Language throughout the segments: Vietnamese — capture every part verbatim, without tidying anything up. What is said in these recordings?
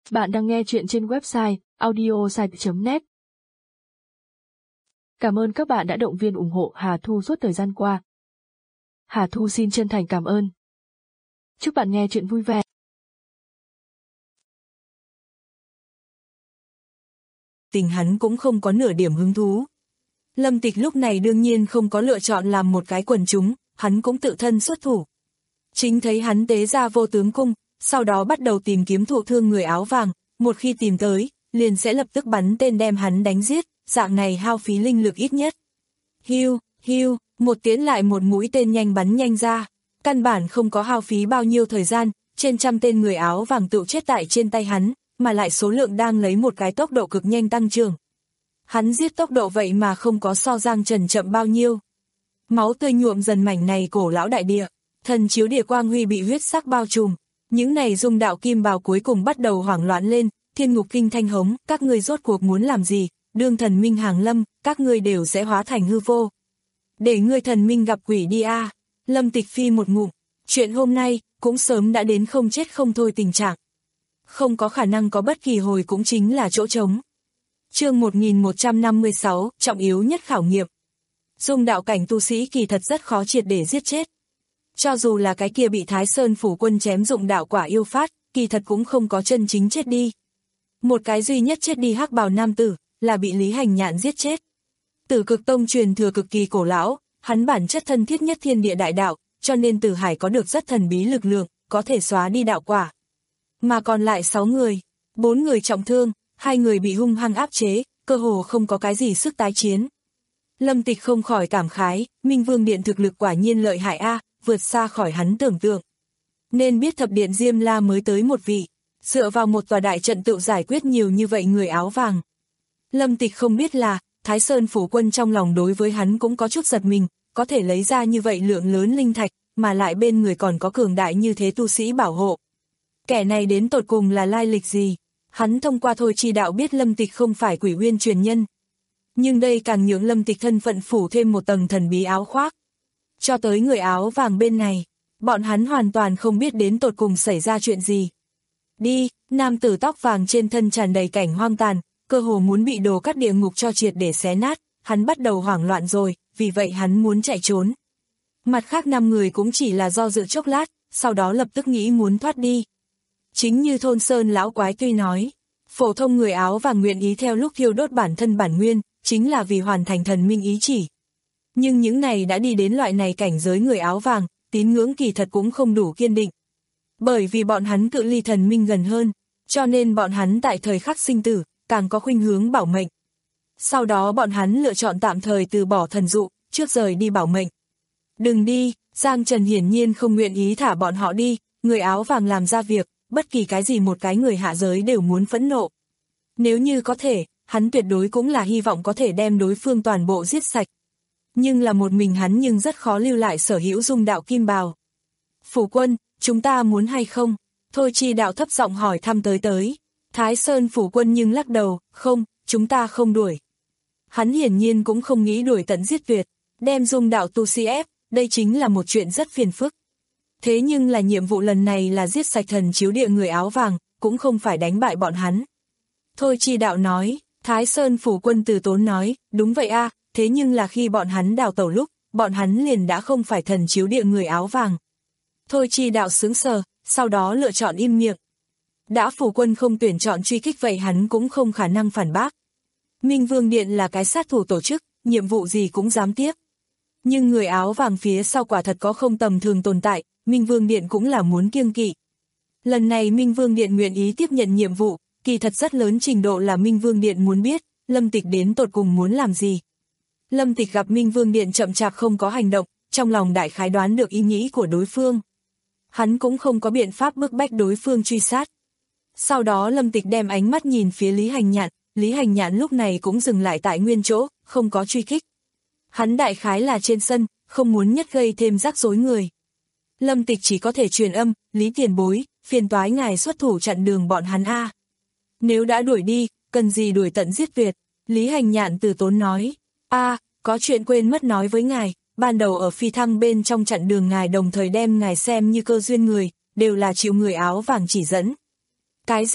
Bạn đang nghe chuyện trên website audiosite chấm net. Cảm ơn các bạn đã động viên ủng hộ Hà Thu suốt thời gian qua. Hà Thu xin chân thành cảm ơn. Chúc bạn nghe chuyện vui vẻ. Tình hắn cũng không có nửa điểm hứng thú. Lâm Tịch lúc này đương nhiên không có lựa chọn làm một cái quần chúng, hắn cũng tự thân xuất thủ. Chính thấy hắn tế ra vô tướng cung, sau đó bắt đầu tìm kiếm thụ thương người áo vàng, một khi tìm tới, liền sẽ lập tức bắn tên đem hắn đánh giết, dạng này hao phí linh lực ít nhất. Hiu, hiu, một tiến lại một mũi tên nhanh bắn nhanh ra, căn bản không có hao phí bao nhiêu thời gian, trên trăm tên người áo vàng tự chết tại trên tay hắn, mà lại số lượng đang lấy một cái tốc độ cực nhanh tăng trưởng. Hắn giết tốc độ vậy mà không có so Giang Trần chậm bao nhiêu. Máu tươi nhuộm dần mảnh này cổ lão đại địa, thần chiếu địa quang huy bị huyết sắc bao trùm, những này dung đạo kim bào cuối cùng bắt đầu hoảng loạn lên, thiên ngục kinh thanh hống, các ngươi rốt cuộc muốn làm gì, đương thần minh hàng lâm, các ngươi đều sẽ hóa thành hư vô. Để ngươi thần minh gặp quỷ đi a. À. Lâm Tịch phi một ngụm, chuyện hôm nay cũng sớm đã đến không chết không thôi tình trạng. Không có khả năng có bất kỳ hồi cũng chính là chỗ trống. Chương một nghìn một trăm năm mươi sáu, trọng yếu nhất khảo nghiệm. Dung đạo cảnh tu sĩ kỳ thật rất khó triệt để giết chết. Cho dù là cái kia bị Thái Sơn phủ quân chém dụng đạo quả yêu phát, kỳ thật cũng không có chân chính chết đi. Một cái duy nhất chết đi hắc bào nam tử, là bị Lý Hành Nhạn giết chết. Tử Cực Tông truyền thừa cực kỳ cổ lão, hắn bản chất thân thiết nhất thiên địa đại đạo, cho nên Tử Hải có được rất thần bí lực lượng, có thể xóa đi đạo quả. Mà còn lại sáu người, bốn người trọng thương, hai người bị hung hăng áp chế, cơ hồ không có cái gì sức tái chiến. Lâm Tịch không khỏi cảm khái, Minh Vương Điện thực lực quả nhiên lợi hại a, vượt xa khỏi hắn tưởng tượng. Nên biết thập điện Diêm La mới tới một vị, dựa vào một tòa đại trận tự giải quyết nhiều như vậy người áo vàng. Lâm Tịch không biết là, Thái Sơn phủ quân trong lòng đối với hắn cũng có chút giật mình, có thể lấy ra như vậy lượng lớn linh thạch, mà lại bên người còn có cường đại như thế tu sĩ bảo hộ. Kẻ này đến tột cùng là lai lịch gì? Hắn thông qua thôi chi đạo biết Lâm Tịch không phải Quỷ Uyên truyền nhân. Nhưng đây càng nhượng Lâm Tịch thân phận phủ thêm một tầng thần bí áo khoác. Cho tới người áo vàng bên này, bọn hắn hoàn toàn không biết đến tột cùng xảy ra chuyện gì. Đi, nam tử tóc vàng trên thân tràn đầy cảnh hoang tàn, cơ hồ muốn bị đồ cắt địa ngục cho triệt để xé nát, hắn bắt đầu hoảng loạn rồi, vì vậy hắn muốn chạy trốn. Mặt khác năm người cũng chỉ là do dự chốc lát, sau đó lập tức nghĩ muốn thoát đi. Chính như Thôn Sơn lão quái tuy nói, phổ thông người áo vàng nguyện ý theo lúc thiêu đốt bản thân bản nguyên, chính là vì hoàn thành thần minh ý chỉ. Nhưng những này đã đi đến loại này cảnh giới người áo vàng, tín ngưỡng kỳ thật cũng không đủ kiên định. Bởi vì bọn hắn cự ly thần minh gần hơn, cho nên bọn hắn tại thời khắc sinh tử, càng có khuynh hướng bảo mệnh. Sau đó bọn hắn lựa chọn tạm thời từ bỏ thần dụ, trước rời đi bảo mệnh. Đừng đi, Giang Trần hiển nhiên không nguyện ý thả bọn họ đi, người áo vàng làm ra việc, bất kỳ cái gì một cái người hạ giới đều muốn phẫn nộ. Nếu như có thể, hắn tuyệt đối cũng là hy vọng có thể đem đối phương toàn bộ giết sạch. Nhưng là một mình hắn nhưng rất khó lưu lại sở hữu dung đạo kim bào. Phủ quân, chúng ta muốn hay không? Thôi chi đạo thấp giọng hỏi thăm tới tới. Thái Sơn phủ quân nhưng lắc đầu, không, chúng ta không đuổi. Hắn hiển nhiên cũng không nghĩ đuổi tận giết tuyệt, đem dung đạo tu sĩ ép, đây chính là một chuyện rất phiền phức. Thế nhưng là nhiệm vụ lần này là giết sạch thần chiếu địa người áo vàng, cũng không phải đánh bại bọn hắn. Thôi chi đạo nói, Thái Sơn phủ quân từ tốn nói, đúng vậy a, thế nhưng là khi bọn hắn đào tẩu lúc, bọn hắn liền đã không phải thần chiếu địa người áo vàng. Thôi chi đạo sướng sờ, sau đó lựa chọn im miệng. Đã phủ quân không tuyển chọn truy kích vậy hắn cũng không khả năng phản bác. Minh Vương Điện là cái sát thủ tổ chức, nhiệm vụ gì cũng dám tiếp. Nhưng người áo vàng phía sau quả thật có không tầm thường tồn tại, Minh Vương Điện cũng là muốn kiêng kỵ. Lần này Minh Vương Điện nguyện ý tiếp nhận nhiệm vụ, kỳ thật rất lớn trình độ là Minh Vương Điện muốn biết, Lâm Tịch đến tột cùng muốn làm gì. Lâm Tịch gặp Minh Vương Điện chậm chạp không có hành động, trong lòng đại khái đoán được ý nghĩ của đối phương. Hắn cũng không có biện pháp bức bách đối phương truy sát. Sau đó Lâm Tịch đem ánh mắt nhìn phía Lý Hành Nhạn, Lý Hành Nhạn lúc này cũng dừng lại tại nguyên chỗ, không có truy kích. Hắn đại khái là trên sân, không muốn nhất gây thêm rắc rối người. Lâm Tịch chỉ có thể truyền âm, Lý tiền bối, phiền toái ngài xuất thủ chặn đường bọn hắn a. Nếu đã đuổi đi, cần gì đuổi tận giết tuyệt. Lý Hành Nhạn từ tốn nói, a, có chuyện quên mất nói với ngài, ban đầu ở phi thăng bên trong chặn đường ngài đồng thời đem ngài xem như cơ duyên người, đều là chịu người áo vàng chỉ dẫn. Cái gì?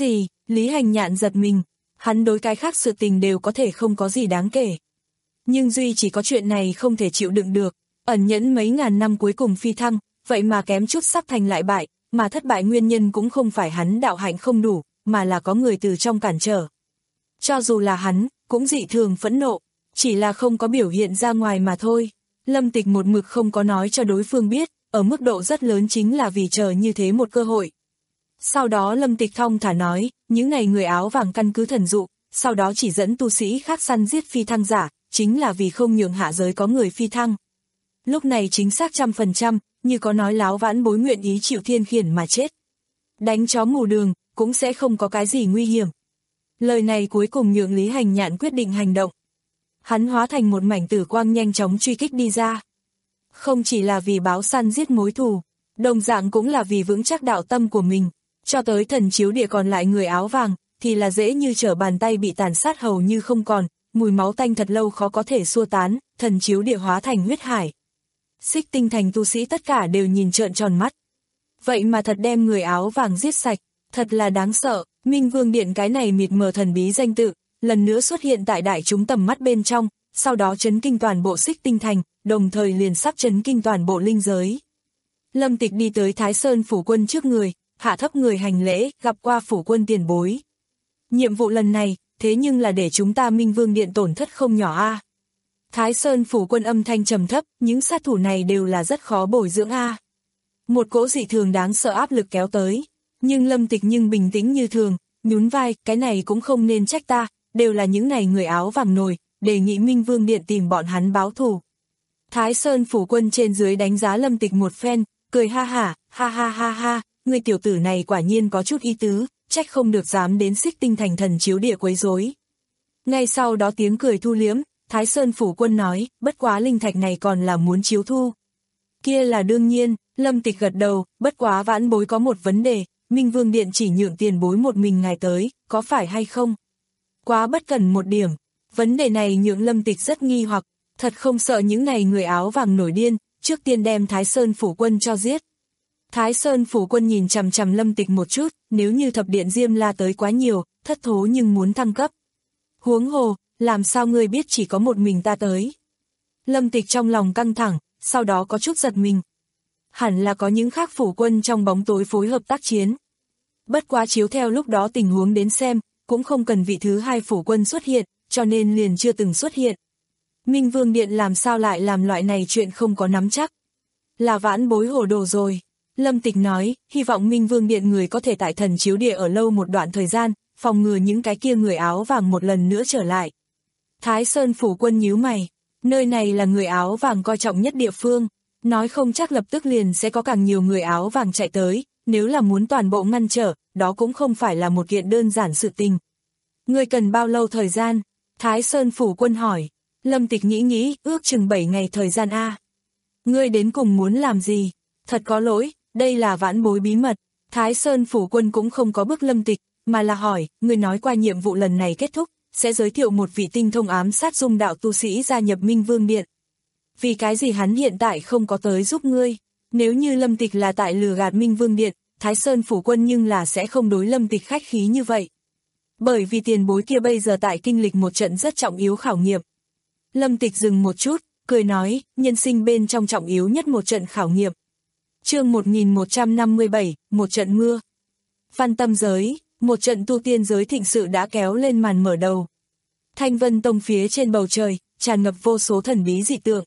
Lý Hành Nhạn giật mình, hắn đối cái khác sự tình đều có thể không có gì đáng kể. Nhưng duy chỉ có chuyện này không thể chịu đựng được, ẩn nhẫn mấy ngàn năm cuối cùng phi thăng, vậy mà kém chút sắp thành lại bại, mà thất bại nguyên nhân cũng không phải hắn đạo hạnh không đủ, mà là có người từ trong cản trở. Cho dù là hắn, cũng dị thường phẫn nộ, chỉ là không có biểu hiện ra ngoài mà thôi. Lâm Tịch một mực không có nói cho đối phương biết, ở mức độ rất lớn chính là vì chờ như thế một cơ hội. Sau đó Lâm Tịch thong thả nói, những này người áo vàng căn cứ thần dụ, sau đó chỉ dẫn tu sĩ khác săn giết phi thăng giả, chính là vì không nhường hạ giới có người phi thăng. Lúc này chính xác trăm phần trăm, như có nói láo vãn bối nguyện ý chịu thiên khiển mà chết. Đánh chó mù đường, cũng sẽ không có cái gì nguy hiểm. Lời này cuối cùng nhượng Lý Hành Nhạn quyết định hành động. Hắn hóa thành một mảnh tử quang nhanh chóng truy kích đi ra. Không chỉ là vì báo săn giết mối thù, đồng dạng cũng là vì vững chắc đạo tâm của mình. Cho tới thần chiếu địa còn lại người áo vàng, thì là dễ như trở bàn tay bị tàn sát hầu như không còn, mùi máu tanh thật lâu khó có thể xua tán, thần chiếu địa hóa thành huyết hải. Xích Tinh thành tu sĩ tất cả đều nhìn trợn tròn mắt. Vậy mà thật đem người áo vàng giết sạch, thật là đáng sợ. Minh Vương Điện cái này mịt mờ thần bí danh tự, lần nữa xuất hiện tại đại chúng tầm mắt bên trong, sau đó chấn kinh toàn bộ Xích Tinh thành, đồng thời liền sắp chấn kinh toàn bộ linh giới. Lâm Tịch đi tới Thái Sơn phủ quân trước người, hạ thấp người hành lễ, gặp qua phủ quân tiền bối. Nhiệm vụ lần này, thế nhưng là để chúng ta Minh Vương Điện tổn thất không nhỏ a. Thái Sơn phủ quân âm thanh trầm thấp, những sát thủ này đều là rất khó bồi dưỡng a. Một cỗ dị thường đáng sợ áp lực kéo tới, nhưng Lâm Tịch nhưng bình tĩnh như thường, nhún vai, cái này cũng không nên trách ta, đều là những này người áo vàng nồi, đề nghị Minh Vương Điện tìm bọn hắn báo thù. Thái Sơn phủ quân trên dưới đánh giá Lâm Tịch một phen, cười ha hả, ha ha ha ha, người tiểu tử này quả nhiên có chút ý tứ, trách không được dám đến Xích Tinh thành thần chiếu địa quấy rối. Ngay sau đó tiếng cười thu liếm, Thái Sơn phủ quân nói, bất quá linh thạch này còn là muốn chiếu thu. Kia là đương nhiên, Lâm Tịch gật đầu, bất quá vãn bối có một vấn đề, Minh Vương Điện chỉ nhượng tiền bối một mình ngài tới, có phải hay không? Quá bất cần một điểm, vấn đề này nhượng Lâm Tịch rất nghi hoặc, thật không sợ những này người áo vàng nổi điên, trước tiên đem Thái Sơn phủ quân cho giết. Thái Sơn phủ quân nhìn chằm chằm Lâm Tịch một chút, nếu như thập điện Diêm La tới quá nhiều, thất thố nhưng muốn thăng cấp. Huống hồ, làm sao ngươi biết chỉ có một mình ta tới? Lâm Tịch trong lòng căng thẳng, sau đó có chút giật mình. Hẳn là có những khác phủ quân trong bóng tối phối hợp tác chiến. Bất quá chiếu theo lúc đó tình huống đến xem, cũng không cần vị thứ hai phủ quân xuất hiện, cho nên liền chưa từng xuất hiện. Minh Vương Điện làm sao lại làm loại này chuyện không có nắm chắc? Là vãn bối hồ đồ rồi. Lâm Tịch nói, hy vọng Minh Vương Điện người có thể tại thần chiếu địa ở lâu một đoạn thời gian, phòng ngừa những cái kia người áo vàng một lần nữa trở lại. Thái Sơn phủ quân nhíu mày, nơi này là người áo vàng coi trọng nhất địa phương, nói không chắc lập tức liền sẽ có càng nhiều người áo vàng chạy tới, nếu là muốn toàn bộ ngăn trở, đó cũng không phải là một kiện đơn giản sự tình. Ngươi cần bao lâu thời gian? Thái Sơn phủ quân hỏi. Lâm Tịch nghĩ nghĩ, ước chừng bảy ngày thời gian a. Ngươi đến cùng muốn làm gì? Thật có lỗi, đây là vãn bối bí mật. Thái Sơn phủ quân cũng không có bức Lâm Tịch, mà là hỏi, ngươi nói qua nhiệm vụ lần này kết thúc, sẽ giới thiệu một vị tinh thông ám sát dung đạo tu sĩ gia nhập Minh Vương Điện. Vì cái gì hắn hiện tại không có tới giúp ngươi? Nếu như Lâm Tịch là tại lừa gạt Minh Vương Điện, Thái Sơn phủ quân nhưng là sẽ không đối Lâm Tịch khách khí như vậy. Bởi vì tiền bối kia bây giờ tại kinh lịch một trận rất trọng yếu khảo nghiệm. Lâm Tịch dừng một chút, cười nói, nhân sinh bên trong trọng yếu nhất một trận khảo nghiệm. Chương một nghìn một trăm năm mươi bảy, một trận mưa. Văn tâm giới, một trận tu tiên giới thịnh sự đã kéo lên màn mở đầu. Thanh Vân Tông phía trên bầu trời, tràn ngập vô số thần bí dị tượng.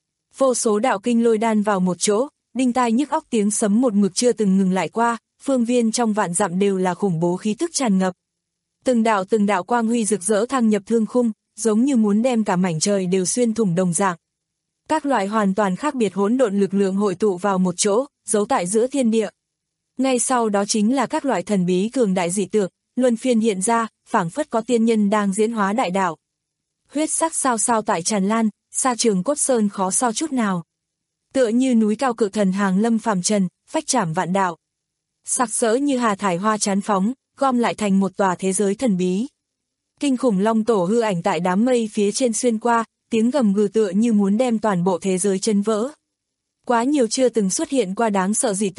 Vô số đạo kinh lôi đan vào một chỗ, đinh tai nhức óc tiếng sấm một mực chưa từng ngừng lại qua, phương viên trong vạn dặm đều là khủng bố khí tức tràn ngập. Từng đạo từng đạo quang huy rực rỡ thăng nhập thương khung, giống như muốn đem cả mảnh trời đều xuyên thủng đồng dạng. Các loại hoàn toàn khác biệt hỗn độn lực lượng hội tụ vào một chỗ, giấu tại giữa thiên địa. Ngay sau đó chính là các loại thần bí cường đại dị tượng, luân phiên hiện ra, phảng phất có tiên nhân đang diễn hóa đại đạo. Huyết sắc sao sao tại tràn lan, xa Trường Cốt Sơn khó so chút nào. Tựa như núi cao cự thần hàng lâm phàm trần, phách trảm vạn đạo. Sặc sỡ như hà thải hoa chán phóng, gom lại thành một tòa thế giới thần bí. Kinh khủng long tổ hư ảnh tại đám mây phía trên xuyên qua, tiếng gầm gừ tựa như muốn đem toàn bộ thế giới chấn vỡ. Quá nhiều chưa từng xuất hiện qua đáng sợ dị tượng,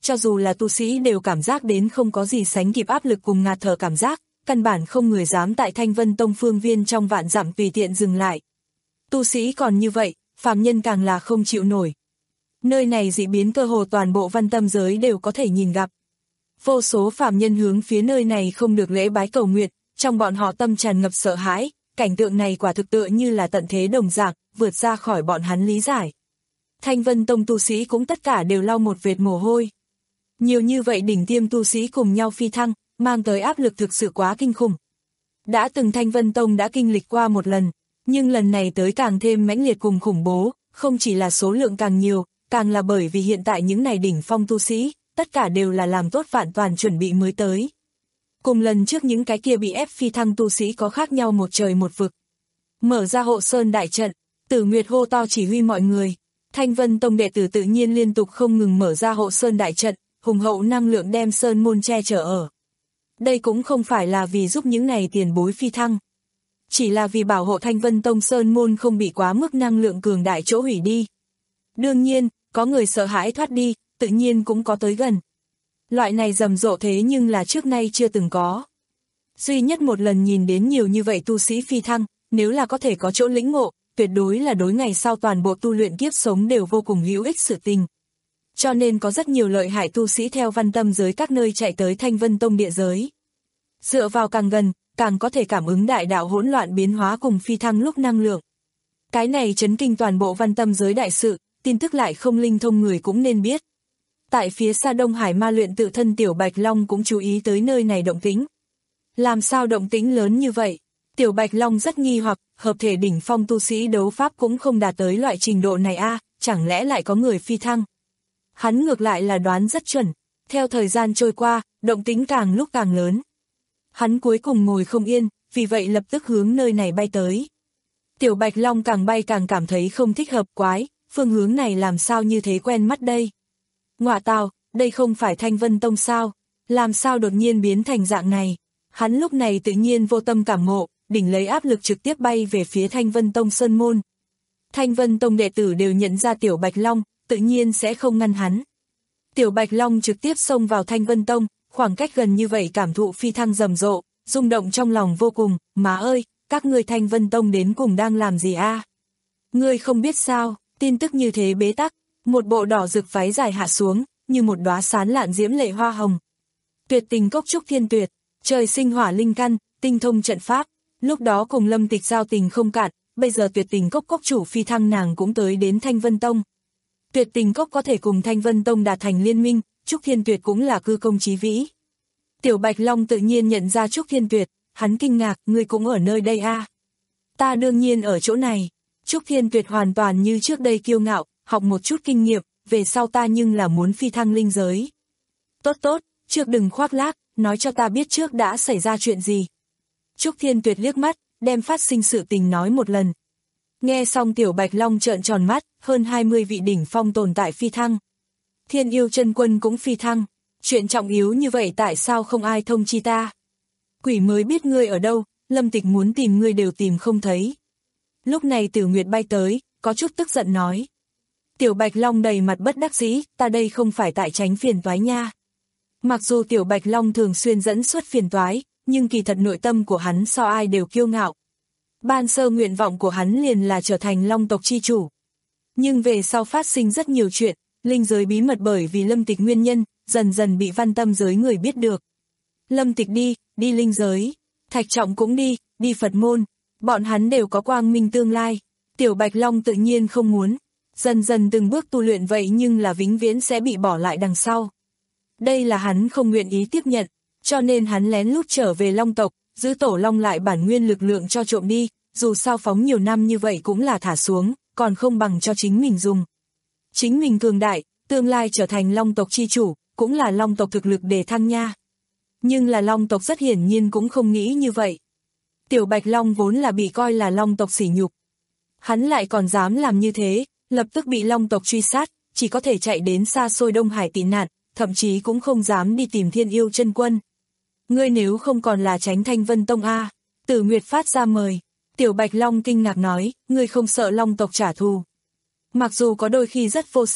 cho dù là tu sĩ đều cảm giác đến không có gì sánh kịp áp lực cùng ngạt thở cảm giác, căn bản không người dám tại Thanh Vân Tông phương viên trong vạn dặm tùy tiện dừng lại. Tu sĩ còn như vậy, phàm nhân càng là không chịu nổi. Nơi này dị biến cơ hồ toàn bộ văn tâm giới đều có thể nhìn gặp. Vô số phàm nhân hướng phía nơi này không được lễ bái cầu nguyện, trong bọn họ tâm tràn ngập sợ hãi, cảnh tượng này quả thực tựa như là tận thế đồng dạng, vượt ra khỏi bọn hắn lý giải. Thanh Vân Tông tu sĩ cũng tất cả đều lau một vệt mồ hôi. Nhiều như vậy đỉnh tiêm tu sĩ cùng nhau phi thăng, mang tới áp lực thực sự quá kinh khủng. Đã từng Thanh Vân Tông đã kinh lịch qua một lần, nhưng lần này tới càng thêm mãnh liệt cùng khủng bố, không chỉ là số lượng càng nhiều, càng là bởi vì hiện tại những này đỉnh phong tu sĩ, tất cả đều là làm tốt vạn toàn chuẩn bị mới tới. Cùng lần trước những cái kia bị ép phi thăng tu sĩ có khác nhau một trời một vực. Mở ra hộ sơn đại trận, Tử Nguyệt hô to chỉ huy mọi người. Thanh Vân Tông đệ tử tự nhiên liên tục không ngừng mở ra hộ sơn đại trận, hùng hậu năng lượng đem sơn môn che chở ở. Đây cũng không phải là vì giúp những này tiền bối phi thăng. Chỉ là vì bảo hộ Thanh Vân Tông sơn môn không bị quá mức năng lượng cường đại chỗ hủy đi. Đương nhiên, có người sợ hãi thoát đi, tự nhiên cũng có tới gần. Loại này rầm rộ thế nhưng là trước nay chưa từng có. Duy nhất một lần nhìn đến nhiều như vậy tu sĩ phi thăng, nếu là có thể có chỗ lĩnh ngộ, tuyệt đối là đối ngày sau toàn bộ tu luyện kiếp sống đều vô cùng hữu ích sự tình. Cho nên có rất nhiều lợi hại tu sĩ theo văn tâm giới các nơi chạy tới Thanh Vân Tông địa giới. Dựa vào càng gần, càng có thể cảm ứng đại đạo hỗn loạn biến hóa cùng phi thăng lúc năng lượng. Cái này chấn kinh toàn bộ văn tâm giới đại sự, tin tức lại không linh thông người cũng nên biết. Tại phía xa Đông Hải ma luyện tự thân Tiểu Bạch Long cũng chú ý tới nơi này động tĩnh. Làm sao động tĩnh lớn như vậy? Tiểu Bạch Long rất nghi hoặc, hợp thể đỉnh phong tu sĩ đấu pháp cũng không đạt tới loại trình độ này a, à, chẳng lẽ lại có người phi thăng? Hắn ngược lại là đoán rất chuẩn, theo thời gian trôi qua, động tĩnh càng lúc càng lớn. Hắn cuối cùng ngồi không yên, vì vậy lập tức hướng nơi này bay tới. Tiểu Bạch Long càng bay càng cảm thấy không thích hợp quái, phương hướng này làm sao như thế quen mắt đây? Ngọa tào, đây không phải Thanh Vân Tông sao? Làm sao đột nhiên biến thành dạng này? Hắn lúc này tự nhiên vô tâm cảm ngộ, đỉnh lấy áp lực trực tiếp bay về phía Thanh Vân Tông sơn môn. Thanh Vân Tông đệ tử đều nhận ra Tiểu Bạch Long, tự nhiên sẽ không ngăn hắn. Tiểu Bạch Long trực tiếp xông vào Thanh Vân Tông, khoảng cách gần như vậy cảm thụ phi thăng rầm rộ, rung động trong lòng vô cùng, má ơi, các ngươi Thanh Vân Tông đến cùng đang làm gì a? À? Ngươi không biết sao, tin tức như thế bế tắc, một bộ đỏ rực váy dài hạ xuống, như một đóa sán lạn diễm lệ hoa hồng. Tuyệt tình cốc trúc thiên tuyệt, trời sinh hỏa linh căn, tinh thông trận pháp, lúc đó cùng Lâm Tịch giao tình không cạn, bây giờ tuyệt tình cốc cốc chủ phi thăng nàng cũng tới đến Thanh Vân Tông. Tuyệt tình cốc có thể cùng Thanh Vân Tông đạt thành liên minh, Trúc Thiên Tuyệt cũng là cư công chí vĩ. Tiểu Bạch Long tự nhiên nhận ra Trúc Thiên Tuyệt, hắn kinh ngạc, ngươi cũng ở nơi đây a? À? Ta đương nhiên ở chỗ này. Trúc Thiên Tuyệt hoàn toàn như trước đây kiêu ngạo, học một chút kinh nghiệm, về sau ta nhưng là muốn phi thăng linh giới. Tốt tốt, trước đừng khoác lác, nói cho ta biết trước đã xảy ra chuyện gì. Trúc Thiên Tuyệt liếc mắt, đem phát sinh sự tình nói một lần. Nghe xong Tiểu Bạch Long trợn tròn mắt, hơn hai mươi vị đỉnh phong tồn tại phi thăng. Thiên Yêu Chân Quân cũng phi thăng, chuyện trọng yếu như vậy tại sao không ai thông chi ta? Quỷ mới biết ngươi ở đâu, Lâm Tịch muốn tìm ngươi đều tìm không thấy. Lúc này Tử Nguyệt bay tới, có chút tức giận nói. Tiểu Bạch Long đầy mặt bất đắc dĩ, ta đây không phải tại tránh phiền toái nha. Mặc dù Tiểu Bạch Long thường xuyên dẫn xuất phiền toái, nhưng kỳ thật nội tâm của hắn so ai đều kiêu ngạo. Ban sơ nguyện vọng của hắn liền là trở thành Long tộc chi chủ. Nhưng về sau phát sinh rất nhiều chuyện, linh giới bí mật bởi vì Lâm Tịch nguyên nhân, dần dần bị văn tâm giới người biết được. Lâm Tịch đi, đi linh giới, Thạch Trọng cũng đi, đi Phật môn, bọn hắn đều có quang minh tương lai. Tiểu Bạch Long tự nhiên không muốn, dần dần từng bước tu luyện vậy nhưng là vĩnh viễn sẽ bị bỏ lại đằng sau. Đây là hắn không nguyện ý tiếp nhận, cho nên hắn lén lút trở về Long tộc, giữ tổ Long lại bản nguyên lực lượng cho trộm đi, dù sao phóng nhiều năm như vậy cũng là thả xuống, còn không bằng cho chính mình dùng. Chính mình cường đại, tương lai trở thành Long tộc chi chủ, cũng là Long tộc thực lực để thăng nha. Nhưng là Long tộc rất hiển nhiên cũng không nghĩ như vậy. Tiểu Bạch Long vốn là bị coi là Long tộc sỉ nhục. Hắn lại còn dám làm như thế, lập tức bị Long tộc truy sát, chỉ có thể chạy đến xa xôi Đông Hải tị nạn, thậm chí cũng không dám đi tìm Thiên Yêu Chân Quân. Ngươi nếu không còn là tránh Thanh Vân Tông a? Tử Nguyệt phát ra mời. Tiểu Bạch Long kinh ngạc nói, ngươi không sợ Long tộc trả thù. Mặc dù có đôi khi rất vô sỉ,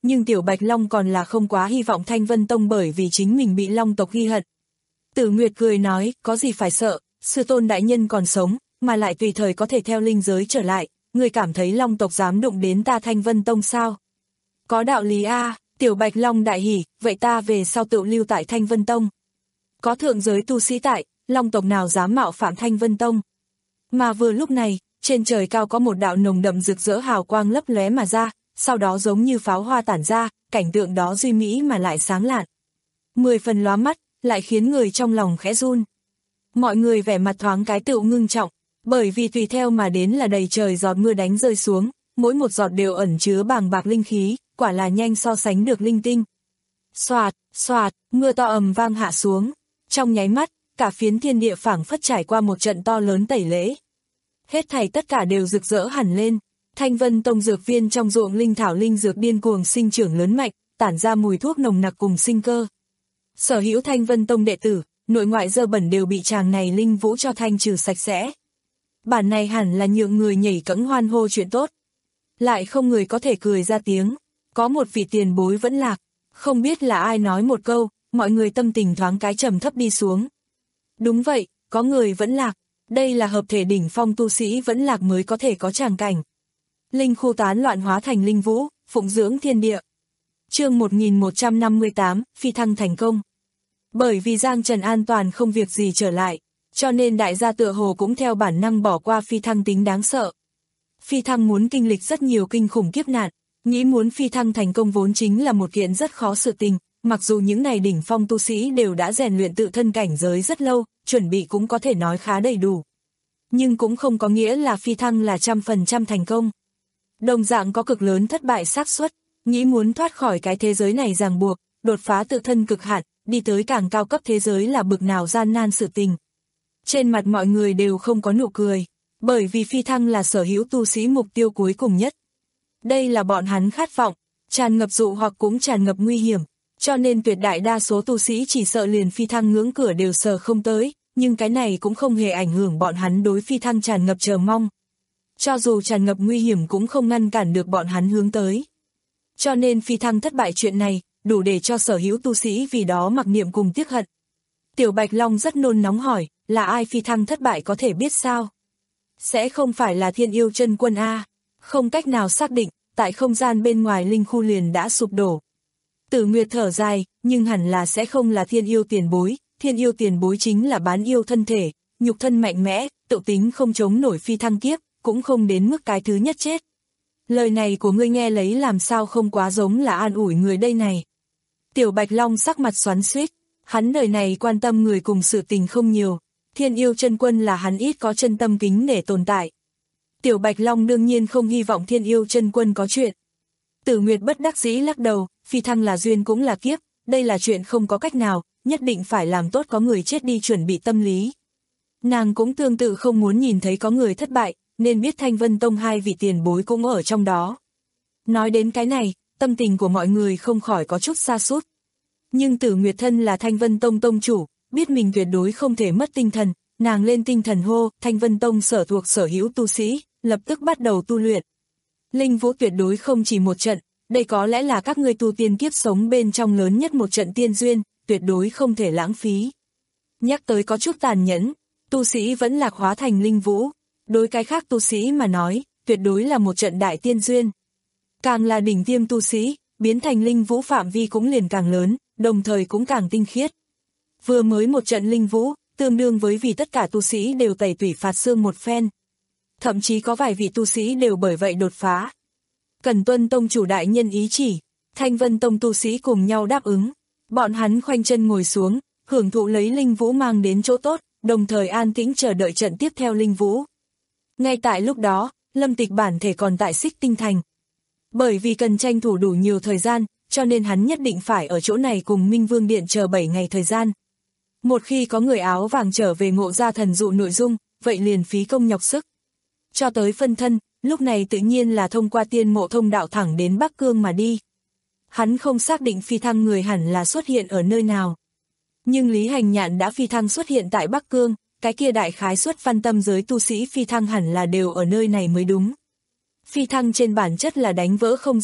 nhưng Tiểu Bạch Long còn là không quá hy vọng Thanh Vân Tông bởi vì chính mình bị Long tộc ghi hận. Tử Nguyệt cười nói, có gì phải sợ, sư tôn đại nhân còn sống, mà lại tùy thời có thể theo linh giới trở lại, người cảm thấy Long tộc dám đụng đến ta Thanh Vân Tông sao? Có đạo lý a. Tiểu Bạch Long đại hỉ, vậy ta về sau tự lưu tại Thanh Vân Tông. Có thượng giới tu sĩ tại, Long tộc nào dám mạo phạm Thanh Vân Tông. Mà vừa lúc này, trên trời cao có một đạo nồng đậm rực rỡ hào quang lấp lóe mà ra, sau đó giống như pháo hoa tản ra, cảnh tượng đó duy mỹ mà lại sáng lạn. Mười phần lóa mắt, lại khiến người trong lòng khẽ run. Mọi người vẻ mặt thoáng cái tựu ngưng trọng, bởi vì tùy theo mà đến là đầy trời giọt mưa đánh rơi xuống, mỗi một giọt đều ẩn chứa bàng bạc linh khí, quả là nhanh so sánh được linh tinh. Xoạt, xoạt, mưa to ầm vang hạ xuống, trong nháy mắt, cả phiến thiên địa phảng phất trải qua một trận to lớn tẩy lễ. Hết thảy tất cả đều rực rỡ hẳn lên, Thanh Vân Tông dược viên trong ruộng linh thảo linh dược điên cuồng sinh trưởng lớn mạnh, tản ra mùi thuốc nồng nặc cùng sinh cơ. Sở hữu Thanh Vân Tông đệ tử, nội ngoại dơ bẩn đều bị chàng này linh vũ cho thanh trừ sạch sẽ. Bản này hẳn là nhượng người nhảy cẫng hoan hô chuyện tốt. Lại không người có thể cười ra tiếng, có một vị tiền bối vẫn lạc, không biết là ai nói một câu, mọi người tâm tình thoáng cái trầm thấp đi xuống. Đúng vậy, có người vẫn lạc, đây là hợp thể đỉnh phong tu sĩ vẫn lạc mới có thể có tràng cảnh. Linh khu tán loạn hóa thành linh vũ, phụng dưỡng thiên địa. Chương một nghìn một trăm năm mươi tám, phi thăng thành công. Bởi vì Giang Trần an toàn không việc gì trở lại, cho nên đại gia tựa hồ cũng theo bản năng bỏ qua phi thăng tính đáng sợ. Phi thăng muốn kinh lịch rất nhiều kinh khủng kiếp nạn, nghĩ muốn phi thăng thành công vốn chính là một kiện rất khó sự tình, mặc dù những này đỉnh phong tu sĩ đều đã rèn luyện tự thân cảnh giới rất lâu, chuẩn bị cũng có thể nói khá đầy đủ. Nhưng cũng không có nghĩa là phi thăng là trăm phần trăm thành công. Đồng dạng có cực lớn thất bại xác suất, nghĩ muốn thoát khỏi cái thế giới này ràng buộc, đột phá tự thân cực hạn, đi tới càng cao cấp thế giới là bực nào gian nan sự tình. Trên mặt mọi người đều không có nụ cười, bởi vì phi thăng là sở hữu tu sĩ mục tiêu cuối cùng nhất. Đây là bọn hắn khát vọng, tràn ngập dụ hoặc cũng tràn ngập nguy hiểm, cho nên tuyệt đại đa số tu sĩ chỉ sợ liền phi thăng ngưỡng cửa đều sờ không tới, nhưng cái này cũng không hề ảnh hưởng bọn hắn đối phi thăng tràn ngập chờ mong. Cho dù tràn ngập nguy hiểm cũng không ngăn cản được bọn hắn hướng tới. Cho nên phi thăng thất bại chuyện này, đủ để cho sở hữu tu sĩ vì đó mặc niệm cùng tiếc hận. Tiểu Bạch Long rất nôn nóng hỏi, là ai phi thăng thất bại có thể biết sao? Sẽ không phải là Thiên Yêu Chân Quân a? Không cách nào xác định, tại không gian bên ngoài linh khu liền đã sụp đổ. Tử Nguyệt thở dài, nhưng hẳn là sẽ không là Thiên Yêu tiền bối, Thiên Yêu tiền bối chính là bán yêu thân thể, nhục thân mạnh mẽ, tự tính không chống nổi phi thăng kiếp, cũng không đến mức cái thứ nhất chết. Lời này của ngươi nghe lấy làm sao không quá giống là an ủi người đây này. Tiểu Bạch Long sắc mặt xoắn xuýt, hắn đời này quan tâm người cùng sự tình không nhiều, Thiên Yêu Chân Quân là hắn ít có chân tâm kính để tồn tại. Tiểu Bạch Long đương nhiên không hy vọng Thiên Yêu Chân Quân có chuyện. Tử Nguyệt bất đắc dĩ lắc đầu, phi thăng là duyên cũng là kiếp, đây là chuyện không có cách nào, nhất định phải làm tốt có người chết đi chuẩn bị tâm lý. Nàng cũng tương tự không muốn nhìn thấy có người thất bại, nên biết Thanh Vân Tông hai vị tiền bối cũng ở trong đó. Nói đến cái này, tâm tình của mọi người không khỏi có chút sa sút. Nhưng Tử Nguyệt thân là Thanh Vân Tông tông chủ, biết mình tuyệt đối không thể mất tinh thần, nàng lên tinh thần hô, Thanh Vân Tông sở thuộc sở hữu tu sĩ, lập tức bắt đầu tu luyện. Linh vũ tuyệt đối không chỉ một trận, đây có lẽ là các ngươi tu tiên kiếp sống bên trong lớn nhất một trận tiên duyên, tuyệt đối không thể lãng phí. Nhắc tới có chút tàn nhẫn, tu sĩ vẫn lạc hóa thành linh vũ, đối cái khác tu sĩ mà nói, tuyệt đối là một trận đại tiên duyên. Càng là đỉnh tiêm tu sĩ, biến thành linh vũ phạm vi cũng liền càng lớn, đồng thời cũng càng tinh khiết. Vừa mới một trận linh vũ, tương đương với vì tất cả tu sĩ đều tẩy tủy phạt xương một phen. Thậm chí có vài vị tu sĩ đều bởi vậy đột phá. Cần tuân tông chủ đại nhân ý chỉ, Thanh Vân Tông tu sĩ cùng nhau đáp ứng. Bọn hắn khoanh chân ngồi xuống, hưởng thụ lấy linh vũ mang đến chỗ tốt, đồng thời an tĩnh chờ đợi trận tiếp theo linh vũ. Ngay tại lúc đó, Lâm Tịch bản thể còn tại Xích Tinh Thành. Bởi vì cần tranh thủ đủ nhiều thời gian, cho nên hắn nhất định phải ở chỗ này cùng Minh Vương Điện chờ bảy ngày thời gian. Một khi có người áo vàng trở về ngộ ra thần dụ nội dung, vậy liền phí công nhọc sức. Cho tới phân thân, lúc này tự nhiên là thông qua tiên mộ thông đạo thẳng đến Bắc Cương mà đi. Hắn không xác định phi thăng người hẳn là xuất hiện ở nơi nào. Nhưng Lý Hành Nhạn đã phi thăng xuất hiện tại Bắc Cương, cái kia đại khái xuất văn tâm giới tu sĩ phi thăng hẳn là đều ở nơi này mới đúng. Phi thăng trên bản chất là đánh vỡ không gian,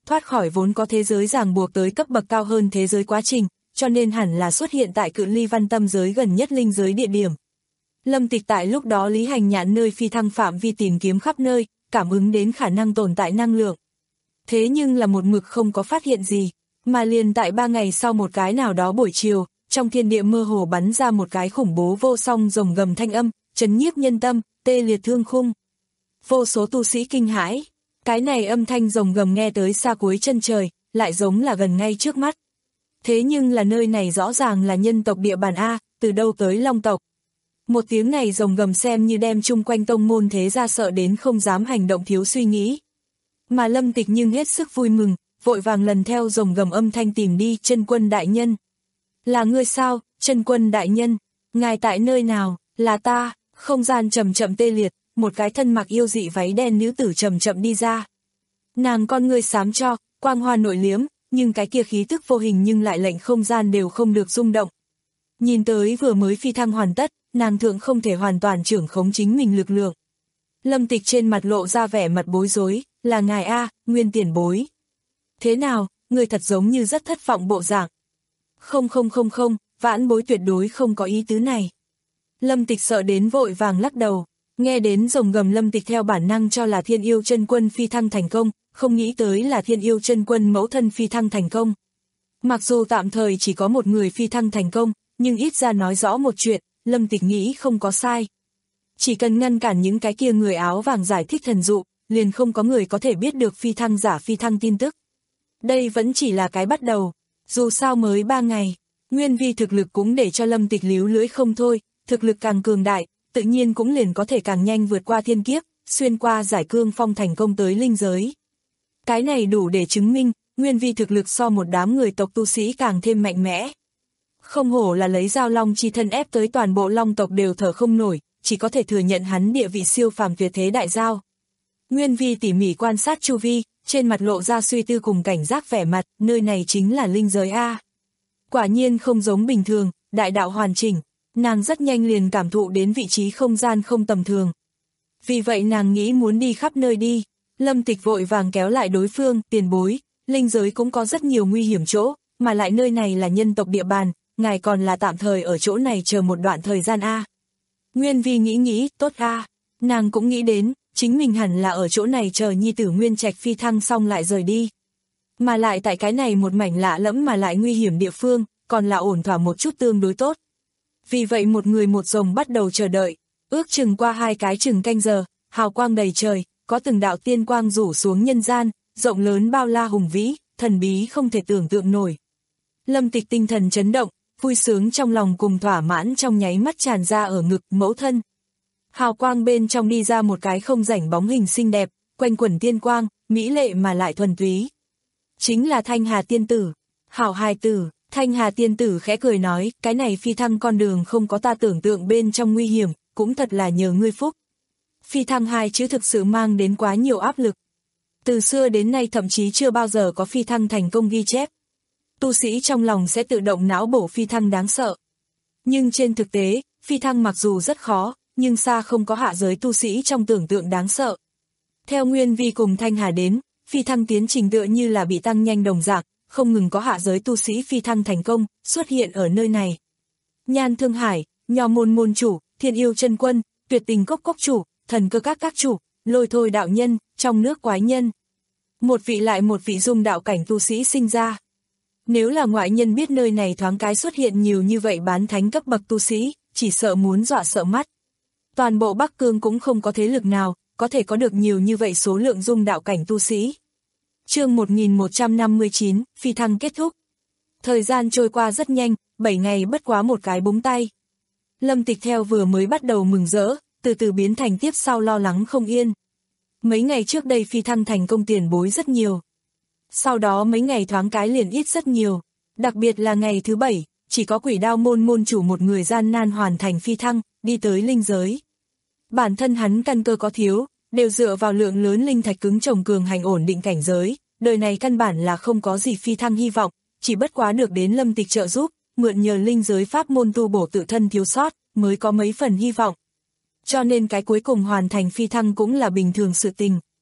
thoát khỏi vốn có thế giới ràng buộc tới cấp bậc cao hơn thế giới quá trình, cho nên hẳn là xuất hiện tại cự ly văn tâm giới gần nhất linh giới địa điểm. Lâm Tịch tại lúc đó Lý Hành Nhạn nơi phi thăng phạm vi tìm kiếm khắp nơi, cảm ứng đến khả năng tồn tại năng lượng. Thế nhưng là một mực không có phát hiện gì, mà liền tại ba ngày sau một cái nào đó buổi chiều, trong thiên địa mơ hồ bắn ra một cái khủng bố vô song rồng gầm thanh âm, chấn nhiếp nhân tâm, tê liệt thương khung. Vô số tu sĩ kinh hãi, cái này âm thanh rồng gầm nghe tới xa cuối chân trời, lại giống là gần ngay trước mắt. Thế nhưng là nơi này rõ ràng là nhân tộc địa bàn A, từ đâu tới Long tộc. Một tiếng này rồng gầm xem như đem chung quanh tông môn thế ra sợ đến không dám hành động thiếu suy nghĩ. Mà Lâm Tịch nhưng hết sức vui mừng, vội vàng lần theo rồng gầm âm thanh tìm đi. Chân Quân đại nhân. Là ngươi sao, Chân Quân đại nhân? Ngài tại nơi nào? Là ta. Không gian chậm chậm tê liệt, một cái thân mặc yêu dị váy đen nữ tử chậm chậm đi ra. Nàng con ngươi xám cho, quang hoa nội liếm, nhưng cái kia khí tức vô hình nhưng lại lệnh không gian đều không được rung động. Nhìn tới vừa mới phi thăng hoàn tất, nàng thượng không thể hoàn toàn trưởng khống chính mình lực lượng. Lâm Tịch trên mặt lộ ra vẻ mặt bối rối, là ngài A, Nguyên tiền bối. Thế nào, người thật giống như rất thất vọng bộ dạng. Không không không không, vãn bối tuyệt đối không có ý tứ này. Lâm Tịch sợ đến vội vàng lắc đầu, nghe đến rồng gầm Lâm Tịch theo bản năng cho là Thiên Yêu Chân Quân phi thăng thành công, không nghĩ tới là Thiên Yêu Chân Quân mẫu thân phi thăng thành công. Mặc dù tạm thời chỉ có một người phi thăng thành công, nhưng ít ra nói rõ một chuyện, Lâm Tịch nghĩ không có sai. Chỉ cần ngăn cản những cái kia người áo vàng giải thích thần dụ, liền không có người có thể biết được phi thăng giả phi thăng tin tức. Đây vẫn chỉ là cái bắt đầu, dù sao mới ba ngày, Nguyên Vi thực lực cũng để cho Lâm Tịch líu lưỡi không thôi, thực lực càng cường đại, tự nhiên cũng liền có thể càng nhanh vượt qua thiên kiếp, xuyên qua giải cương phong thành công tới linh giới. Cái này đủ để chứng minh, Nguyên Vi thực lực so một đám người tộc tu sĩ càng thêm mạnh mẽ. Không hổ là lấy Giao Long chi thân ép tới toàn bộ Long tộc đều thở không nổi, chỉ có thể thừa nhận hắn địa vị siêu phàm tuyệt thế đại giao. Nguyên Vi tỉ mỉ quan sát chu vi, trên mặt lộ ra suy tư cùng cảnh giác vẻ mặt, nơi này chính là linh giới A. Quả nhiên không giống bình thường, đại đạo hoàn chỉnh, nàng rất nhanh liền cảm thụ đến vị trí không gian không tầm thường. Vì vậy nàng nghĩ muốn đi khắp nơi đi, Lâm Tịch vội vàng kéo lại đối phương, tiền bối, linh giới cũng có rất nhiều nguy hiểm chỗ, mà lại nơi này là nhân tộc địa bàn, ngài còn là tạm thời ở chỗ này chờ một đoạn thời gian A. Nguyên Vi nghĩ nghĩ, tốt A, nàng cũng nghĩ đến, chính mình hẳn là ở chỗ này chờ nhi tử Nguyên Trạch phi thăng xong lại rời đi. Mà lại tại cái này một mảnh lạ lẫm mà lại nguy hiểm địa phương, còn là ổn thỏa một chút tương đối tốt. Vì vậy một người một rồng bắt đầu chờ đợi, ước chừng qua hai cái chừng canh giờ, hào quang đầy trời, có từng đạo tiên quang rủ xuống nhân gian, rộng lớn bao la hùng vĩ, thần bí không thể tưởng tượng nổi. Lâm Tịch tinh thần chấn động, vui sướng trong lòng cùng thỏa mãn trong nháy mắt tràn ra ở ngực mẫu thân. Hào quang bên trong đi ra một cái không rảnh bóng hình xinh đẹp, quanh quẩn tiên quang, mỹ lệ mà lại thuần túy. Chính là Thanh Hà tiên tử. Hảo hài tử, Thanh Hà tiên tử khẽ cười nói, cái này phi thăng con đường không có ta tưởng tượng bên trong nguy hiểm, cũng thật là nhờ ngươi phúc. Phi thăng hai chữ thực sự mang đến quá nhiều áp lực. Từ xưa đến nay thậm chí chưa bao giờ có phi thăng thành công ghi chép. Tu sĩ trong lòng sẽ tự động não bổ phi thăng đáng sợ. Nhưng trên thực tế, phi thăng mặc dù rất khó, nhưng xa không có hạ giới tu sĩ trong tưởng tượng đáng sợ. Theo Nguyên Vi cùng Thanh Hà đến, phi thăng tiến trình tựa như là bị tăng nhanh đồng dạng, không ngừng có hạ giới tu sĩ phi thăng thành công, xuất hiện ở nơi này. Nhan Thương Hải, Nho Môn Môn Chủ, Thiên Yêu Chân Quân, Tuyệt Tình Cốc Cốc Chủ, Thần Cơ Các Các Chủ, Lôi Thôi Đạo Nhân, Trong Nước Quái Nhân. Một vị lại một vị dung đạo cảnh tu sĩ sinh ra. Nếu là ngoại nhân biết nơi này thoáng cái xuất hiện nhiều như vậy bán thánh cấp bậc tu sĩ, chỉ sợ muốn dọa sợ mắt. Toàn bộ Bắc Cương cũng không có thế lực nào, có thể có được nhiều như vậy số lượng dung đạo cảnh tu sĩ. Chương một nghìn một trăm năm mươi chín, phi thăng kết thúc. Thời gian trôi qua rất nhanh, bảy ngày bất quá một cái búng tay. Lâm Tịch theo vừa mới bắt đầu mừng rỡ, từ từ biến thành tiếp sau lo lắng không yên. Mấy ngày trước đây phi thăng thành công tiền bối rất nhiều. Sau đó mấy ngày thoáng cái liền ít rất nhiều. Đặc biệt là ngày thứ bảy, chỉ có Quỷ Đao Môn môn chủ một người gian nan hoàn thành phi thăng, đi tới linh giới. Bản thân hắn căn cơ có thiếu, đều dựa vào lượng lớn linh thạch cứng trồng cường hành ổn định cảnh giới, đời này căn bản là không có gì phi thăng hy vọng, chỉ bất quá được đến Lâm Tịch trợ giúp, mượn nhờ linh giới pháp môn tu bổ tự thân thiếu sót, mới có mấy phần hy vọng. Cho nên cái cuối cùng hoàn thành phi thăng cũng là bình thường sự tình.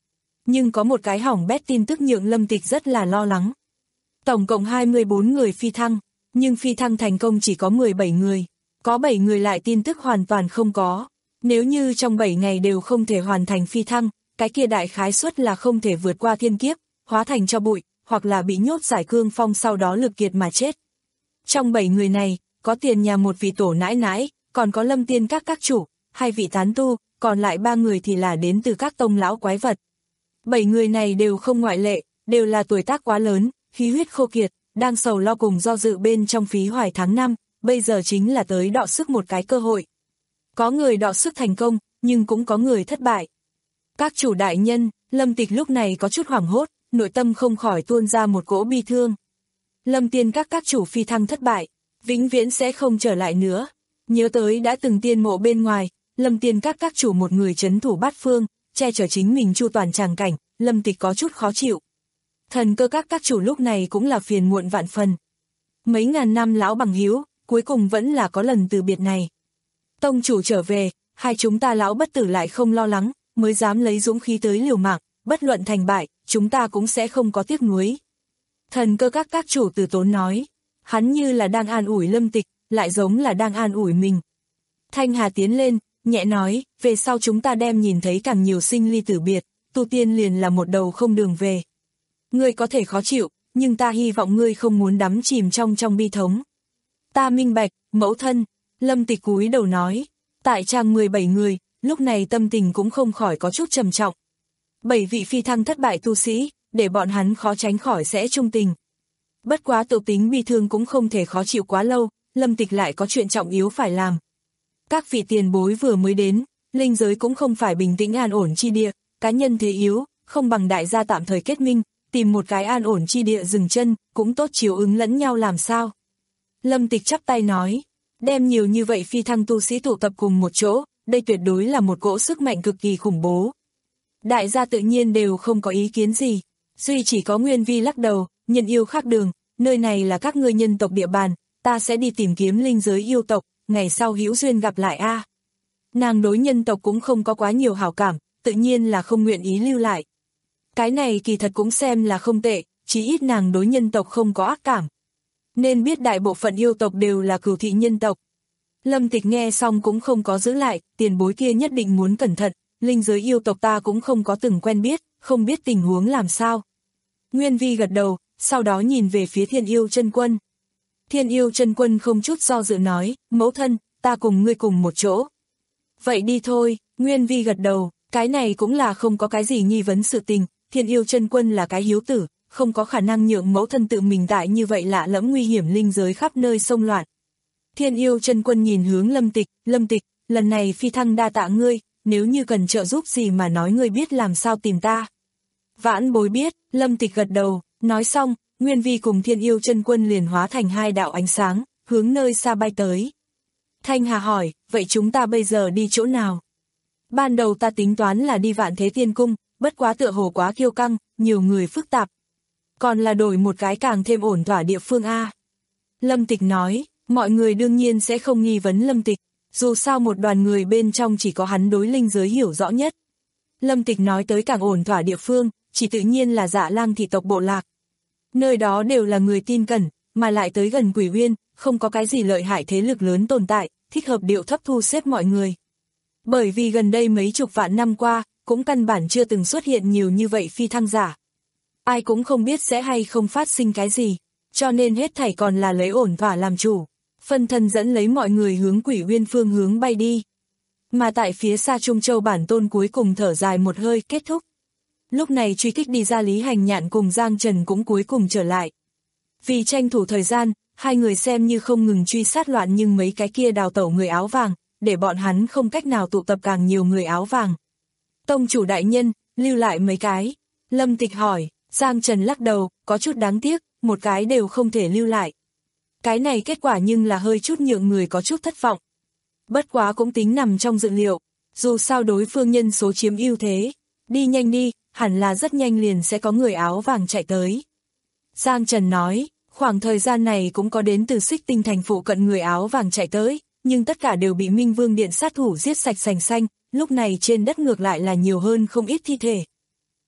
nhưng có một cái hỏng bét tin tức nhượng Lâm Tịch rất là lo lắng. Tổng cộng hai mươi bốn người phi thăng, nhưng phi thăng thành công chỉ có mười bảy người, có bảy người lại tin tức hoàn toàn không có. Nếu như trong bảy ngày đều không thể hoàn thành phi thăng, cái kia đại khái suất là không thể vượt qua thiên kiếp, hóa thành cho bụi, hoặc là bị nhốt giải cương phong sau đó lực kiệt mà chết. Trong bảy người này, có Tiền nhà một vị tổ nãi nãi, còn có Lâm Tiên các các chủ, hai vị tán tu, còn lại ba người thì là đến từ các tông lão quái vật. Bảy người này đều không ngoại lệ, đều là tuổi tác quá lớn, khí huyết khô kiệt, đang sầu lo cùng do dự bên trong phí hoài tháng năm, bây giờ chính là tới đọ sức một cái cơ hội. Có người đọ sức thành công, nhưng cũng có người thất bại. Các chủ đại nhân, Lâm Tịch lúc này có chút hoảng hốt, nội tâm không khỏi tuôn ra một cỗ bi thương. Lâm Tiên các các chủ phi thăng thất bại, vĩnh viễn sẽ không trở lại nữa. Nhớ tới đã từng tiên mộ bên ngoài, Lâm Tiên các các chủ một người trấn thủ bát phương, che chở chính mình chu toàn tràng cảnh, Lâm Tịch có chút khó chịu. Thần cơ các các chủ lúc này cũng là phiền muộn vạn phần. Mấy ngàn năm lão bằng hữu, cuối cùng vẫn là có lần từ biệt này. Tông chủ trở về, hai chúng ta lão bất tử lại không lo lắng, mới dám lấy dũng khí tới liều mạng, bất luận thành bại, chúng ta cũng sẽ không có tiếc nuối. Thần cơ các các chủ từ tốn nói, hắn như là đang an ủi Lâm Tịch, lại giống là đang an ủi mình. Thanh Hà tiến lên, nhẹ nói, về sau chúng ta đem nhìn thấy càng nhiều sinh ly tử biệt, tu tiên liền là một đầu không đường về. Ngươi có thể khó chịu, nhưng ta hy vọng ngươi không muốn đắm chìm trong trong bi thống. Ta minh bạch, mẫu thân, Lâm Tịch cúi đầu nói, tại trang mười bảy người, lúc này tâm tình cũng không khỏi có chút trầm trọng. Bảy vị phi thăng thất bại tu sĩ, để bọn hắn khó tránh khỏi sẽ trung tình. Bất quá tự tính bi thương cũng không thể khó chịu quá lâu, Lâm Tịch lại có chuyện trọng yếu phải làm. Các vị tiền bối vừa mới đến, linh giới cũng không phải bình tĩnh an ổn chi địa, cá nhân thế yếu, không bằng đại gia tạm thời kết minh, tìm một cái an ổn chi địa dừng chân, cũng tốt chiếu ứng lẫn nhau làm sao. Lâm Tịch chắp tay nói, đem nhiều như vậy phi thăng tu sĩ tụ tập cùng một chỗ, đây tuyệt đối là một cỗ sức mạnh cực kỳ khủng bố. Đại gia tự nhiên đều không có ý kiến gì, duy chỉ có Nguyên Vi lắc đầu, nhân yêu khác đường, nơi này là các ngươi nhân tộc địa bàn, ta sẽ đi tìm kiếm linh giới yêu tộc, ngày sau hữu duyên gặp lại a. Nàng đối nhân tộc cũng không có quá nhiều hảo cảm, tự nhiên là không nguyện ý lưu lại. Cái này kỳ thật cũng xem là không tệ, chỉ ít nàng đối nhân tộc không có ác cảm. Nên biết đại bộ phận yêu tộc đều là cửu thị nhân tộc. Lâm Tịch nghe xong cũng không có giữ lại, tiền bối kia nhất định muốn cẩn thận, linh giới yêu tộc ta cũng không có từng quen biết, không biết tình huống làm sao. Nguyên Vi gật đầu, sau đó nhìn về phía Thiên Yêu Chân Quân. Thiên Yêu Chân Quân không chút do dự nói, mẫu thân, ta cùng ngươi cùng một chỗ. Vậy đi thôi, Nguyên Vi gật đầu, cái này cũng là không có cái gì nghi vấn sự tình, Thiên Yêu Chân Quân là cái hiếu tử, không có khả năng nhượng mẫu thân tự mình tại như vậy lạ lẫm nguy hiểm linh giới khắp nơi xông loạn. Thiên Yêu Chân Quân nhìn hướng Lâm Tịch, Lâm Tịch, lần này phi thăng đa tạ ngươi, nếu như cần trợ giúp gì mà nói ngươi biết làm sao tìm ta. Vãn bối biết, Lâm Tịch gật đầu, nói xong, Nguyên Vi cùng Thiên Yêu Chân Quân liền hóa thành hai đạo ánh sáng, hướng nơi xa bay tới. Thanh Hà hỏi, vậy chúng ta bây giờ đi chỗ nào? Ban đầu ta tính toán là đi Vạn Thế Tiên Cung, bất quá tựa hồ quá kiêu căng, nhiều người phức tạp. Còn là đổi một cái càng thêm ổn thỏa địa phương A. Lâm Tịch nói, mọi người đương nhiên sẽ không nghi vấn Lâm Tịch, dù sao một đoàn người bên trong chỉ có hắn đối linh giới hiểu rõ nhất. Lâm Tịch nói tới càng ổn thỏa địa phương, chỉ tự nhiên là Dạ Lang thị tộc bộ lạc. Nơi đó đều là người tin cẩn, mà lại tới gần Quỷ Uyên, không có cái gì lợi hại thế lực lớn tồn tại, thích hợp điệu thấp thu xếp mọi người. Bởi vì gần đây mấy chục vạn năm qua, cũng căn bản chưa từng xuất hiện nhiều như vậy phi thăng giả. Ai cũng không biết sẽ hay không phát sinh cái gì, cho nên hết thảy còn là lấy ổn thỏa làm chủ. Phân thân dẫn lấy mọi người hướng Quỷ Uyên phương hướng bay đi. Mà tại phía xa Trung Châu bản tôn cuối cùng thở dài một hơi kết thúc. Lúc này truy kích đi ra Lý Hành Nhạn cùng Giang Trần cũng cuối cùng trở lại. Vì tranh thủ thời gian, hai người xem như không ngừng truy sát loạn nhưng mấy cái kia đào tẩu người áo vàng, để bọn hắn không cách nào tụ tập càng nhiều người áo vàng. Tông chủ đại nhân, lưu lại mấy cái. Lâm Tịch hỏi, Giang Trần lắc đầu, có chút đáng tiếc, một cái đều không thể lưu lại. Cái này kết quả nhưng là hơi chút nhượng người có chút thất vọng. Bất quá cũng tính nằm trong dự liệu, dù sao đối phương nhân số chiếm ưu thế. Đi nhanh đi, hẳn là rất nhanh liền sẽ có người áo vàng chạy tới. Giang Trần nói, khoảng thời gian này cũng có đến từ Xích Tinh thành phụ cận người áo vàng chạy tới, nhưng tất cả đều bị Minh Vương Điện sát thủ giết sạch sành xanh, lúc này trên đất ngược lại là nhiều hơn không ít thi thể.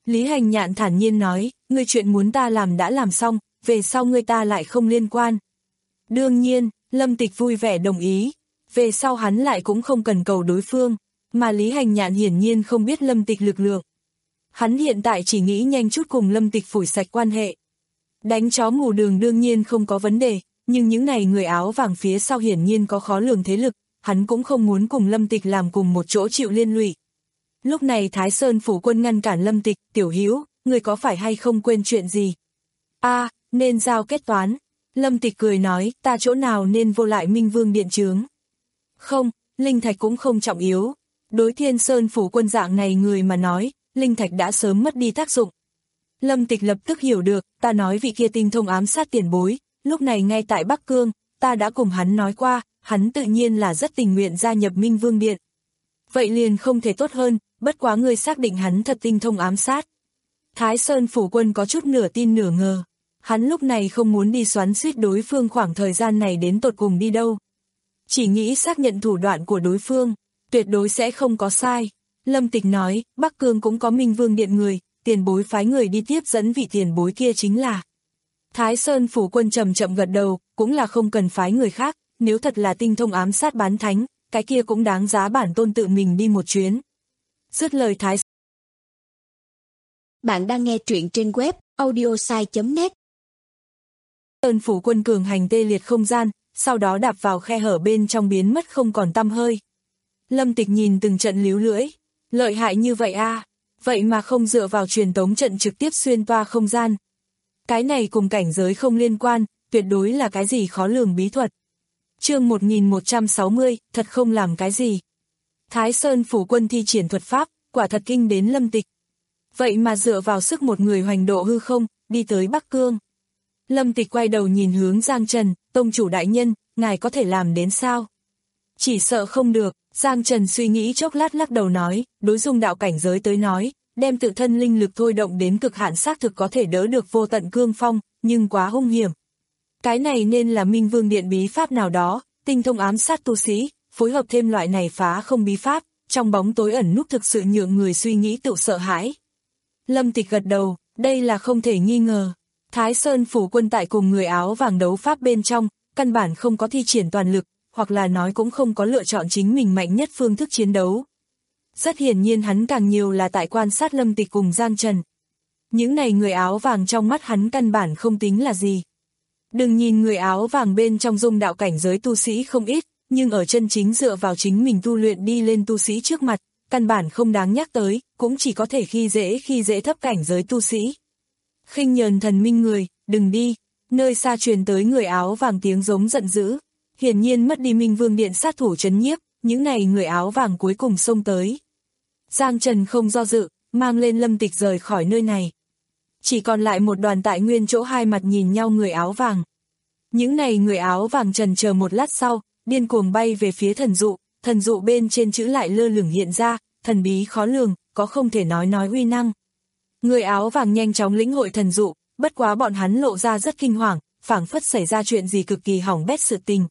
Lý Hành Nhạn thản nhiên nói, ngươi chuyện muốn ta làm đã làm xong, về sau ngươi ta lại không liên quan. Đương nhiên, Lâm Tịch vui vẻ đồng ý, về sau hắn lại cũng không cần cầu đối phương, mà Lý Hành Nhạn hiển nhiên không biết Lâm Tịch lực lượng. Hắn hiện tại chỉ nghĩ nhanh chút cùng Lâm Tịch phủi sạch quan hệ. Đánh chó mù đường đương nhiên không có vấn đề, nhưng những này người áo vàng phía sau hiển nhiên có khó lường thế lực, hắn cũng không muốn cùng Lâm Tịch làm cùng một chỗ chịu liên lụy. Lúc này Thái Sơn phủ quân ngăn cản Lâm Tịch, tiểu hữu, người có phải hay không quên chuyện gì? A, à, nên giao kết toán. Lâm Tịch cười nói, ta chỗ nào nên vô lại Minh Vương điện chướng? Không, linh thạch cũng không trọng yếu. Đối Thiên Sơn phủ quân dạng này người mà nói, linh thạch đã sớm mất đi tác dụng. Lâm Tịch lập tức hiểu được, ta nói vị kia tinh thông ám sát tiền bối, lúc này ngay tại Bắc Cương, ta đã cùng hắn nói qua, hắn tự nhiên là rất tình nguyện gia nhập Minh Vương điện. Vậy liền không thể tốt hơn, bất quá ngươi xác định hắn thật tinh thông ám sát. Thái Sơn phủ quân có chút nửa tin nửa ngờ. Hắn lúc này không muốn đi xoắn xuýt đối phương khoảng thời gian này đến tột cùng đi đâu. Chỉ nghĩ xác nhận thủ đoạn của đối phương, tuyệt đối sẽ không có sai. Lâm Tịch nói, Bắc Cương cũng có Minh Vương điện người, tiền bối phái người đi tiếp dẫn vị tiền bối kia chính là. Thái Sơn phủ quân chậm chậm gật đầu, cũng là không cần phái người khác, nếu thật là tinh thông ám sát bán thánh, cái kia cũng đáng giá bản tôn tự mình đi một chuyến. Dứt lời Thái Bạn đang nghe truyện trên web audiosai chấm net. Sơn phủ quân cường hành tê liệt không gian, sau đó đạp vào khe hở bên trong biến mất không còn tăm hơi. Lâm Tịch nhìn từng trận líu lưỡi, lợi hại như vậy a, à, vậy mà không dựa vào truyền tống trận trực tiếp xuyên toa không gian. Cái này cùng cảnh giới không liên quan, tuyệt đối là cái gì khó lường bí thuật. Chương một nghìn một trăm sáu mươi, thật không làm cái gì. Thái Sơn phủ quân thi triển thuật pháp, quả thật kinh đến Lâm Tịch. Vậy mà dựa vào sức một người hoành độ hư không, đi tới Bắc Cương. Lâm Tịch quay đầu nhìn hướng Giang Trần, tông chủ đại nhân, ngài có thể làm đến sao? Chỉ sợ không được, Giang Trần suy nghĩ chốc lát lắc đầu nói, đối dung đạo cảnh giới tới nói, đem tự thân linh lực thôi động đến cực hạn xác thực có thể đỡ được vô tận cương phong, nhưng quá hung hiểm. Cái này nên là Minh Vương điện bí pháp nào đó, tinh thông ám sát tu sĩ, phối hợp thêm loại này phá không bí pháp, trong bóng tối ẩn núp thực sự nhượng người suy nghĩ tự sợ hãi. Lâm Tịch gật đầu, đây là không thể nghi ngờ. Thái Sơn phủ quân tại cùng người áo vàng đấu pháp bên trong, căn bản không có thi triển toàn lực, hoặc là nói cũng không có lựa chọn chính mình mạnh nhất phương thức chiến đấu. Rất hiển nhiên hắn càng nhiều là tại quan sát Lâm Tịch cùng Giang Trần. Những này người áo vàng trong mắt hắn căn bản không tính là gì. Đừng nhìn người áo vàng bên trong dung đạo cảnh giới tu sĩ không ít, nhưng ở chân chính dựa vào chính mình tu luyện đi lên tu sĩ trước mặt, căn bản không đáng nhắc tới, cũng chỉ có thể khi dễ khi dễ thấp cảnh giới tu sĩ. Khinh nhờn thần minh người, đừng đi, nơi xa truyền tới người áo vàng tiếng giống giận dữ, hiển nhiên mất đi Minh Vương điện sát thủ trấn nhiếp, những này người áo vàng cuối cùng xông tới. Giang Trần không do dự, mang lên Lâm Tịch rời khỏi nơi này. Chỉ còn lại một đoàn tại nguyên chỗ hai mặt nhìn nhau người áo vàng. Những này người áo vàng trần chờ một lát sau, điên cuồng bay về phía thần dụ, thần dụ bên trên chữ lại lơ lửng hiện ra, thần bí khó lường, có không thể nói nói uy năng. Người áo vàng nhanh chóng lĩnh hội thần dụ, bất quá bọn hắn lộ ra rất kinh hoàng, phảng phất xảy ra chuyện gì cực kỳ hỏng bét sự tình.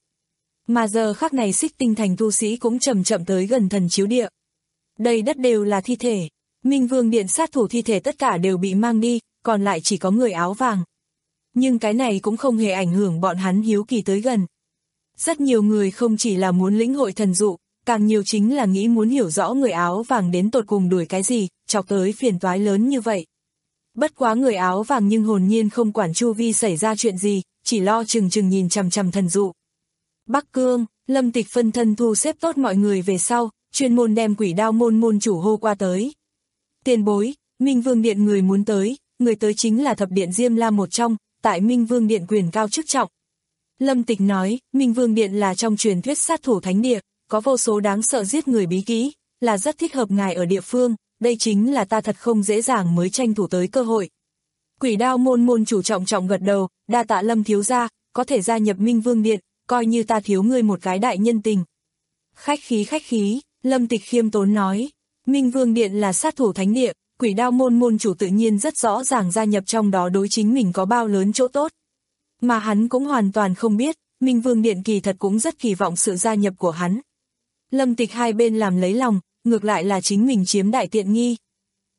Mà giờ khắc này Xích Tinh thành tu sĩ cũng chậm chậm tới gần thần chiếu địa. Đầy đất đều là thi thể, Minh Vương điện sát thủ thi thể tất cả đều bị mang đi, còn lại chỉ có người áo vàng. Nhưng cái này cũng không hề ảnh hưởng bọn hắn hiếu kỳ tới gần. Rất nhiều người không chỉ là muốn lĩnh hội thần dụ, càng nhiều chính là nghĩ muốn hiểu rõ người áo vàng đến tột cùng đuổi cái gì, chọc tới phiền toái lớn như vậy. Bất quá người áo vàng nhưng hồn nhiên không quản chu vi xảy ra chuyện gì, chỉ lo chừng chừng nhìn chằm chằm thần dụ. Bắc Cương, Lâm Tịch phân thân thu xếp tốt mọi người về sau, chuyên môn đem Quỷ Đao môn môn chủ hô qua tới. Tiền bối, Minh Vương điện người muốn tới, người tới chính là thập điện Diêm La một trong, tại Minh Vương điện quyền cao chức trọng. Lâm Tịch nói, Minh Vương điện là trong truyền thuyết sát thủ thánh địa, có vô số đáng sợ giết người bí kỹ, là rất thích hợp ngài ở địa phương, đây chính là ta thật không dễ dàng mới tranh thủ tới cơ hội. Quỷ Đao môn môn chủ trọng trọng gật đầu, đa tạ Lâm thiếu gia, có thể gia nhập Minh Vương điện, coi như ta thiếu ngươi một cái đại nhân tình. Khách khí khách khí, Lâm Tịch khiêm tốn nói, Minh Vương điện là sát thủ thánh địa, Quỷ Đao môn môn chủ tự nhiên rất rõ ràng gia nhập trong đó đối chính mình có bao lớn chỗ tốt. Mà hắn cũng hoàn toàn không biết, Minh Vương điện kỳ thật cũng rất kỳ vọng sự gia nhập của hắn. Lâm Tịch hai bên làm lấy lòng, ngược lại là chính mình chiếm đại tiện nghi.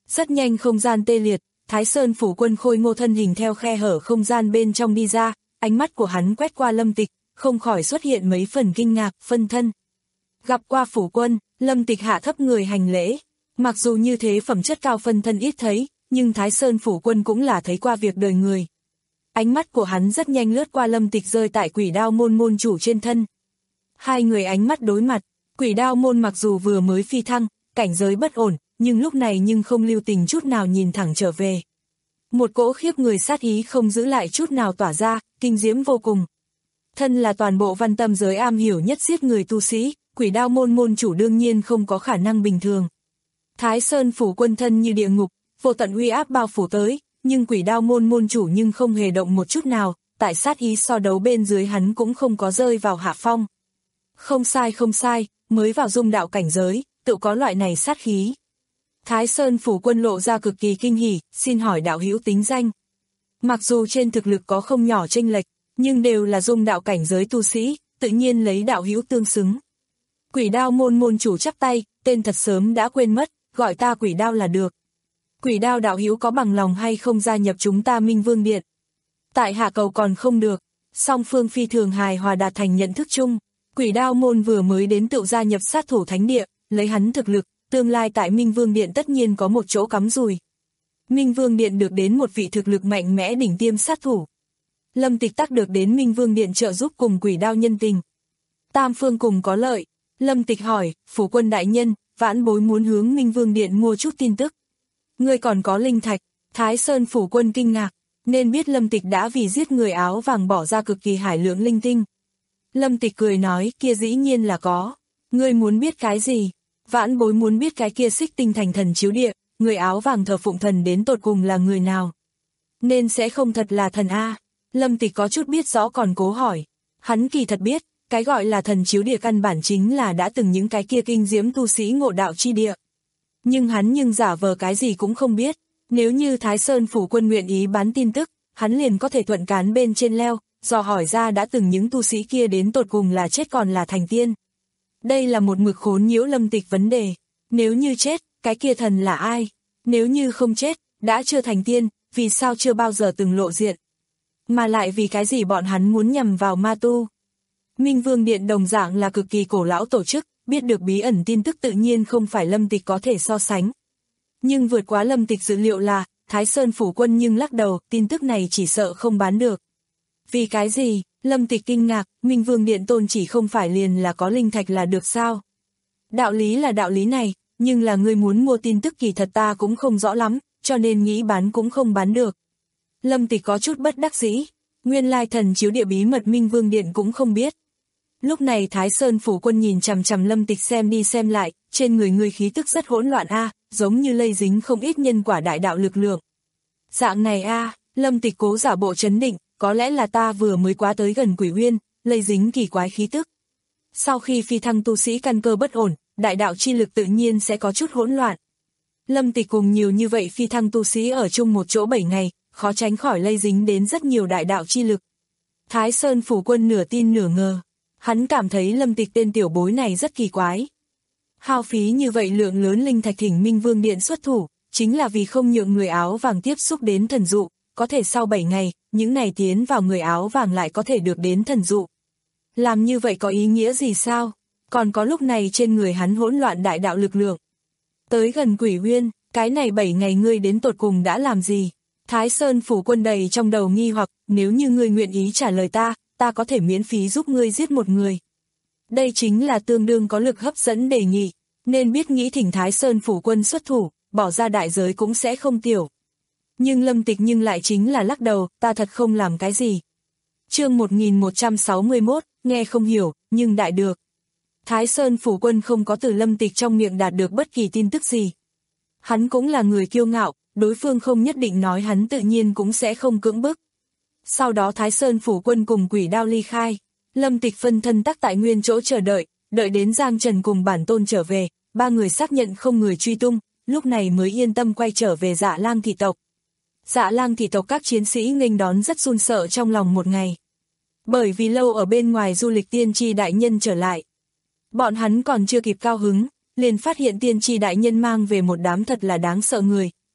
Rất nhanh không gian tê liệt, Thái Sơn phủ quân khôi ngô thân hình theo khe hở không gian bên trong đi ra, ánh mắt của hắn quét qua Lâm Tịch, không khỏi xuất hiện mấy phần kinh ngạc, phân thân. Gặp qua phủ quân, Lâm Tịch hạ thấp người hành lễ. Mặc dù như thế phẩm chất cao phân thân ít thấy, nhưng Thái Sơn phủ quân cũng là thấy qua việc đời người. Ánh mắt của hắn rất nhanh lướt qua Lâm Tịch rơi tại Quỷ Đao môn môn chủ trên thân. Hai người ánh mắt đối mặt, Quỷ Đao môn mặc dù vừa mới phi thăng, cảnh giới bất ổn, nhưng lúc này nhưng không lưu tình chút nào nhìn thẳng trở về. Một cỗ khiếp người sát ý không giữ lại chút nào tỏa ra, kinh diễm vô cùng. Thân là toàn bộ văn tâm giới am hiểu nhất giết người tu sĩ, Quỷ Đao môn môn chủ đương nhiên không có khả năng bình thường. Thái Sơn phủ quân thân như địa ngục, vô tận uy áp bao phủ tới, nhưng Quỷ Đao môn môn chủ nhưng không hề động một chút nào, tại sát ý so đấu bên dưới hắn cũng không có rơi vào hạ phong. Không sai không sai, mới vào dung đạo cảnh giới, tự có loại này sát khí. Thái Sơn phủ quân lộ ra cực kỳ kinh hỉ, xin hỏi đạo hữu tính danh. Mặc dù trên thực lực có không nhỏ chênh lệch, nhưng đều là dung đạo cảnh giới tu sĩ, tự nhiên lấy đạo hữu tương xứng. Quỷ Đao môn môn chủ chắp tay, tên thật sớm đã quên mất, gọi ta Quỷ Đao là được. Quỷ Đao đạo hữu có bằng lòng hay không gia nhập chúng ta Minh Vương Điện? Tại hạ cầu còn không được, song phương phi thường hài hòa đạt thành nhận thức chung. Quỷ Đao môn vừa mới đến tự gia nhập sát thủ thánh địa, lấy hắn thực lực, tương lai tại Minh Vương Điện tất nhiên có một chỗ cắm rùi. Minh Vương Điện được đến một vị thực lực mạnh mẽ đỉnh tiêm sát thủ. Lâm Tịch Tắc được đến Minh Vương Điện trợ giúp cùng Quỷ Đao nhân tình. Tam phương cùng có lợi. Lâm Tịch hỏi, phủ quân đại nhân, vãn bối muốn hướng Minh Vương Điện mua chút tin tức. Ngươi còn có linh thạch. Thái Sơn phủ quân kinh ngạc, nên biết Lâm Tịch đã vì giết người áo vàng bỏ ra cực kỳ hải lượng linh tinh. Lâm Tịch cười nói, kia dĩ nhiên là có. Ngươi muốn biết cái gì? Vãn bối muốn biết cái kia Xích Tinh thành thần chiếu địa, người áo vàng thờ phụng thần đến tột cùng là người nào. Nên sẽ không thật là thần A. Lâm Tịch có chút biết rõ còn cố hỏi. Hắn kỳ thật biết, cái gọi là thần chiếu địa căn bản chính là đã từng những cái kia kinh diễm tu sĩ ngộ đạo chi địa. Nhưng hắn nhưng giả vờ cái gì cũng không biết. Nếu như Thái Sơn phủ quân nguyện ý bán tin tức, hắn liền có thể thuận cán bên trên leo, dò hỏi ra đã từng những tu sĩ kia đến tột cùng là chết còn là thành tiên. Đây là một mực khốn nhiễu Lâm Tịch vấn đề. Nếu như chết, cái kia thần là ai? Nếu như không chết, đã chưa thành tiên, vì sao chưa bao giờ từng lộ diện? Mà lại vì cái gì bọn hắn muốn nhằm vào ma tu? Minh Vương Điện đồng dạng là cực kỳ cổ lão tổ chức, biết được bí ẩn tin tức tự nhiên không phải Lâm Tịch có thể so sánh. Nhưng vượt quá Lâm Tịch dự liệu là, Thái Sơn phủ quân nhưng lắc đầu, tin tức này chỉ sợ không bán được. Vì cái gì? Lâm Tịch kinh ngạc, Minh Vương Điện tôn chỉ không phải liền là có linh thạch là được sao? Đạo lý là đạo lý này, nhưng là người muốn mua tin tức kỳ thật ta cũng không rõ lắm, cho nên nghĩ bán cũng không bán được. Lâm Tịch có chút bất đắc dĩ, nguyên lai thần chiếu địa bí mật Minh Vương Điện cũng không biết. Lúc này Thái Sơn phủ quân nhìn chằm chằm Lâm Tịch xem đi xem lại, trên người người khí tức rất hỗn loạn a, giống như lây dính không ít nhân quả đại đạo lực lượng. Dạng này a, Lâm Tịch cố giả bộ trấn định, có lẽ là ta vừa mới quá tới gần Quỷ Uyên, lây dính kỳ quái khí tức. Sau khi phi thăng tu sĩ căn cơ bất ổn, đại đạo chi lực tự nhiên sẽ có chút hỗn loạn. Lâm Tịch cùng nhiều như vậy phi thăng tu sĩ ở chung một chỗ bảy ngày, khó tránh khỏi lây dính đến rất nhiều đại đạo chi lực. Thái Sơn phủ quân nửa tin nửa ngờ. Hắn cảm thấy Lâm Tịch tên tiểu bối này rất kỳ quái. Hao phí như vậy lượng lớn linh thạch thỉnh Minh Vương Điện xuất thủ, chính là vì không nhượng người áo vàng tiếp xúc đến thần dụ, có thể sau bảy ngày, những này tiến vào người áo vàng lại có thể được đến thần dụ. Làm như vậy có ý nghĩa gì sao? Còn có lúc này trên người hắn hỗn loạn đại đạo lực lượng. Tới gần Quỷ Uyên, cái này bảy ngày ngươi đến tột cùng đã làm gì? Thái Sơn phủ quân đầy trong đầu nghi hoặc, nếu như ngươi nguyện ý trả lời ta, ta có thể miễn phí giúp ngươi giết một người. Đây chính là tương đương có lực hấp dẫn đề nghị, nên biết nghĩ thỉnh Thái Sơn phủ quân xuất thủ, bỏ ra đại giới cũng sẽ không tiểu. Nhưng Lâm Tịch nhưng lại chính là lắc đầu, ta thật không làm cái gì. Chương một nghìn một trăm sáu mươi mốt, nghe không hiểu, nhưng đại được. Thái Sơn phủ quân không có từ Lâm Tịch trong miệng đạt được bất kỳ tin tức gì. Hắn cũng là người kiêu ngạo, đối phương không nhất định nói hắn tự nhiên cũng sẽ không cưỡng bức. Sau đó Thái Sơn phủ quân cùng Quỷ Đao ly khai, Lâm Tịch phân thân tắc tại nguyên chỗ chờ đợi, đợi đến Giang Trần cùng bản tôn trở về, ba người xác nhận không người truy tung, lúc này mới yên tâm quay trở về Dạ Lang thị tộc. Dạ Lang thị tộc các chiến sĩ nghênh đón rất run sợ trong lòng một ngày. Bởi vì lâu ở bên ngoài du lịch tiên tri đại nhân trở lại. Bọn hắn còn chưa kịp cao hứng, liền phát hiện tiên tri đại nhân mang về một đám thật là đáng sợ người,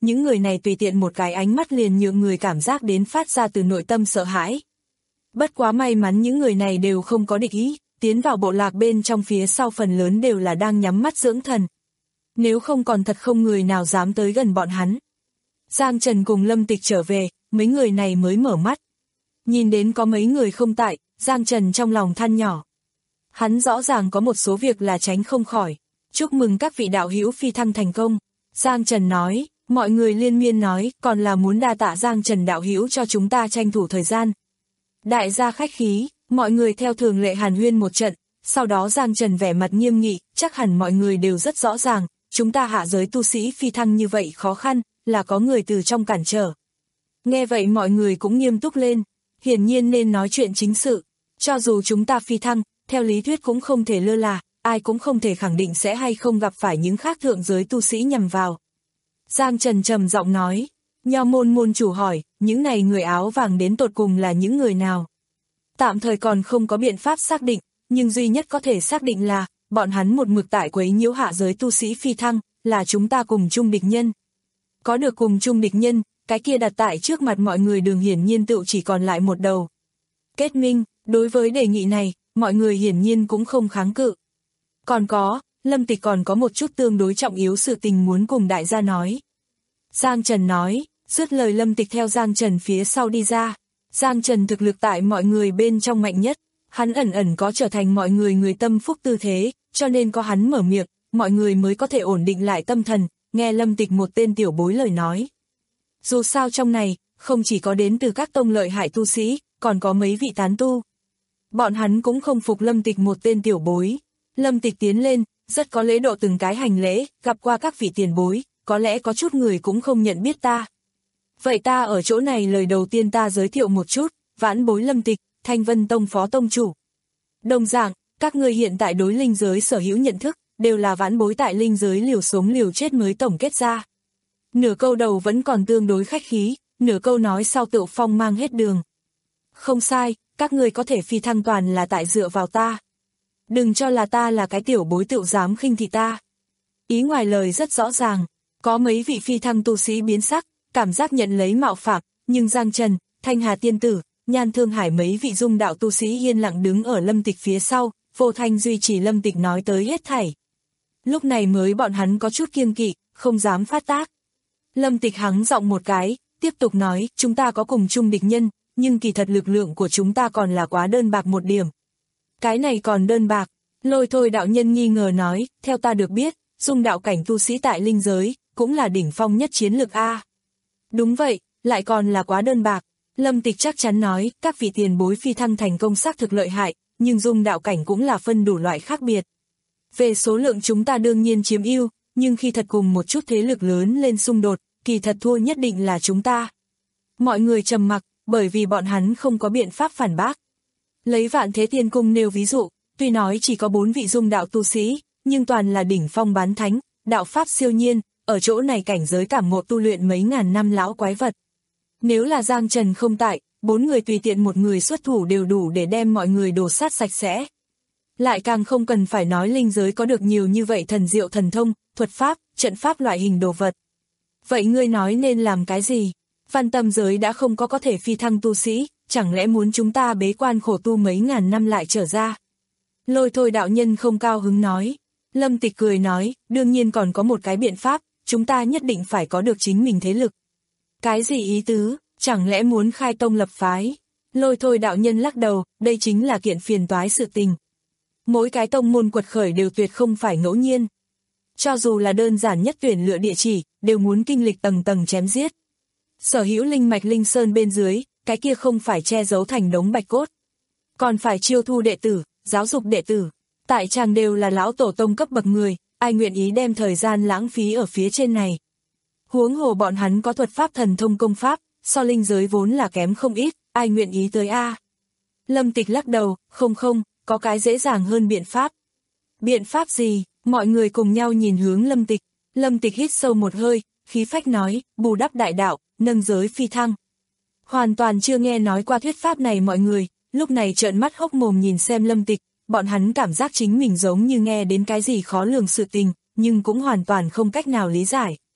những người này tùy tiện một cái ánh mắt liền nhượng người cảm giác đến phát ra từ nội tâm sợ hãi. Bất quá may mắn những người này đều không có địch ý, tiến vào bộ lạc bên trong phía sau phần lớn đều là đang nhắm mắt dưỡng thần. Nếu không còn thật không người nào dám tới gần bọn hắn. Giang Trần cùng Lâm Tịch trở về, mấy người này mới mở mắt. Nhìn đến có mấy người không tại, Giang Trần trong lòng than nhỏ. Hắn rõ ràng có một số việc là tránh không khỏi. Chúc mừng các vị đạo hữu phi thăng thành công. Giang Trần nói, mọi người liên miên nói, còn là muốn đa tạ Giang Trần đạo hữu cho chúng ta tranh thủ thời gian. Đại gia khách khí, mọi người theo thường lệ hàn huyên một trận, sau đó Giang Trần vẻ mặt nghiêm nghị, chắc hẳn mọi người đều rất rõ ràng, chúng ta hạ giới tu sĩ phi thăng như vậy khó khăn, là có người từ trong cản trở. Nghe vậy mọi người cũng nghiêm túc lên, hiển nhiên nên nói chuyện chính sự, cho dù chúng ta phi thăng, theo lý thuyết cũng không thể lơ là, ai cũng không thể khẳng định sẽ hay không gặp phải những khác thượng giới tu sĩ nhằm vào. Giang Trần trầm giọng nói, Nho môn môn chủ hỏi, những này người áo vàng đến tột cùng là những người nào? Tạm thời còn không có biện pháp xác định, nhưng duy nhất có thể xác định là, bọn hắn một mực tại quấy nhiễu hạ giới tu sĩ phi thăng, là chúng ta cùng chung địch nhân. Có được cùng chung địch nhân, cái kia đặt tại trước mặt mọi người đường hiển nhiên tựu chỉ còn lại một đầu. Kết minh, đối với đề nghị này, mọi người hiển nhiên cũng không kháng cự. Còn có, Lâm Tịch còn có một chút tương đối trọng yếu sự tình muốn cùng đại gia nói. Giang Trần nói, dứt lời Lâm Tịch theo Giang Trần phía sau đi ra. Giang Trần thực lực tại mọi người bên trong mạnh nhất, hắn ẩn ẩn có trở thành mọi người người tâm phúc tư thế, cho nên có hắn mở miệng, mọi người mới có thể ổn định lại tâm thần, nghe Lâm Tịch một tên tiểu bối lời nói. Dù sao trong này, không chỉ có đến từ các tông lợi hại tu sĩ, còn có mấy vị tán tu. Bọn hắn cũng không phục Lâm Tịch một tên tiểu bối. Lâm Tịch tiến lên, rất có lễ độ từng cái hành lễ, gặp qua các vị tiền bối, có lẽ có chút người cũng không nhận biết ta. Vậy ta ở chỗ này lời đầu tiên ta giới thiệu một chút, vãn bối Lâm Tịch, Thanh Vân Tông phó tông chủ. Đồng dạng, các ngươi hiện tại đối linh giới sở hữu nhận thức, đều là vãn bối tại linh giới liều sống liều chết mới tổng kết ra. Nửa câu đầu vẫn còn tương đối khách khí, nửa câu nói sau tựu phong mang hết đường. Không sai, các ngươi có thể phi thăng toàn là tại dựa vào ta. Đừng cho là ta là cái tiểu bối tựu dám khinh thị ta. Ý ngoài lời rất rõ ràng, có mấy vị phi thăng tu sĩ biến sắc, cảm giác nhận lấy mạo phạm, nhưng Giang Trần, Thanh Hà Tiên Tử, Nhan Thương Hải mấy vị dung đạo tu sĩ yên lặng đứng ở Lâm Tịch phía sau, vô thanh duy trì Lâm Tịch nói tới hết thảy. Lúc này mới bọn hắn có chút kiêng kỵ, không dám phát tác. Lâm Tịch hắng giọng một cái, tiếp tục nói, chúng ta có cùng chung địch nhân, nhưng kỳ thật lực lượng của chúng ta còn là quá đơn bạc một điểm. Cái này còn đơn bạc, Lôi Thôi đạo nhân nghi ngờ nói, theo ta được biết, dung đạo cảnh tu sĩ tại linh giới, cũng là đỉnh phong nhất chiến lực A. Đúng vậy, lại còn là quá đơn bạc. Lâm Tịch chắc chắn nói, các vị tiền bối phi thăng thành công xác thực lợi hại, nhưng dung đạo cảnh cũng là phân đủ loại khác biệt. Về số lượng chúng ta đương nhiên chiếm ưu, nhưng khi thật cùng một chút thế lực lớn lên xung đột, kỳ thật thua nhất định là chúng ta. Mọi người trầm mặc, bởi vì bọn hắn không có biện pháp phản bác. Lấy Vạn Thế Tiên Cung nêu ví dụ, tuy nói chỉ có bốn vị dung đạo tu sĩ, nhưng toàn là đỉnh phong bán thánh, đạo pháp siêu nhiên, ở chỗ này cảnh giới cảm ngộ tu luyện mấy ngàn năm lão quái vật. Nếu là Giang Trần không tại, bốn người tùy tiện một người xuất thủ đều đủ để đem mọi người đổ sát sạch sẽ. Lại càng không cần phải nói linh giới có được nhiều như vậy thần diệu thần thông, thuật pháp, trận pháp loại hình đồ vật. Vậy ngươi nói nên làm cái gì? Văn Tâm giới đã không có có thể phi thăng tu sĩ, chẳng lẽ muốn chúng ta bế quan khổ tu mấy ngàn năm lại trở ra? Lôi Thôi đạo nhân không cao hứng nói. Lâm Tịch cười nói, đương nhiên còn có một cái biện pháp, chúng ta nhất định phải có được chính mình thế lực. Cái gì ý tứ, chẳng lẽ muốn khai tông lập phái? Lôi Thôi đạo nhân lắc đầu, đây chính là kiện phiền toái sự tình. Mỗi cái tông môn quật khởi đều tuyệt không phải ngẫu nhiên. Cho dù là đơn giản nhất tuyển lựa địa chỉ, đều muốn kinh lịch tầng tầng chém giết. Sở hữu linh mạch linh sơn bên dưới, cái kia không phải che giấu thành đống bạch cốt. Còn phải chiêu thu đệ tử, giáo dục đệ tử. Tại chàng đều là lão tổ tông cấp bậc người, ai nguyện ý đem thời gian lãng phí ở phía trên này. Huống hồ bọn hắn có thuật pháp thần thông công pháp, so linh giới vốn là kém không ít, ai nguyện ý tới a? Lâm Tịch lắc đầu, không không, có cái dễ dàng hơn biện pháp. Biện pháp gì? Mọi người cùng nhau nhìn hướng Lâm Tịch. Lâm Tịch hít sâu một hơi, khí phách nói, bù đắp đại đạo, nâng giới phi thăng. Hoàn toàn chưa nghe nói qua thuyết pháp này mọi người, lúc này trợn mắt hốc mồm nhìn xem Lâm Tịch, bọn hắn cảm giác chính mình giống như nghe đến cái gì khó lường sự tình, nhưng cũng hoàn toàn không cách nào lý giải.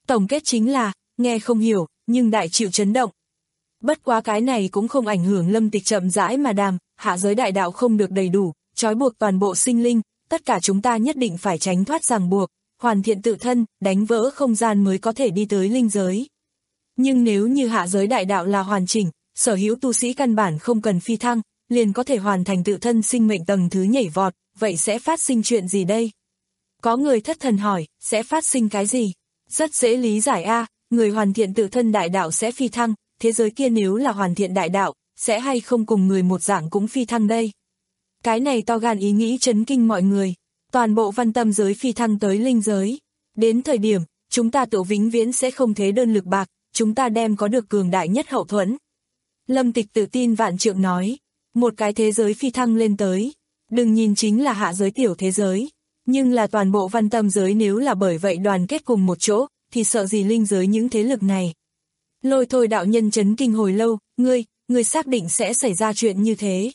Tổng kết chính là, nghe không hiểu, nhưng đại chịu chấn động. Bất quá cái này cũng không ảnh hưởng Lâm Tịch chậm rãi mà đàm, hạ giới đại đạo không được đầy đủ, trói buộc toàn bộ sinh linh, tất cả chúng ta nhất định phải tránh thoát ràng buộc, hoàn thiện tự thân, đánh vỡ không gian mới có thể đi tới linh giới. Nhưng nếu như hạ giới đại đạo là hoàn chỉnh, sở hữu tu sĩ căn bản không cần phi thăng, liền có thể hoàn thành tự thân sinh mệnh tầng thứ nhảy vọt, vậy sẽ phát sinh chuyện gì đây? Có người thất thần hỏi, sẽ phát sinh cái gì? Rất dễ lý giải a, người hoàn thiện tự thân đại đạo sẽ phi thăng, thế giới kia nếu là hoàn thiện đại đạo, sẽ hay không cùng người một dạng cũng phi thăng đây? Cái này to gan ý nghĩ chấn kinh mọi người, toàn bộ văn tâm giới phi thăng tới linh giới. Đến thời điểm, chúng ta tự vĩnh viễn sẽ không thế đơn lực bạc, chúng ta đem có được cường đại nhất hậu thuẫn. Lâm Tịch tự tin vạn trượng nói, một cái thế giới phi thăng lên tới, đừng nhìn chính là hạ giới tiểu thế giới, nhưng là toàn bộ văn tâm giới nếu là bởi vậy đoàn kết cùng một chỗ, thì sợ gì linh giới những thế lực này. Lôi Thôi đạo nhân chấn kinh hồi lâu, ngươi, ngươi xác định sẽ xảy ra chuyện như thế.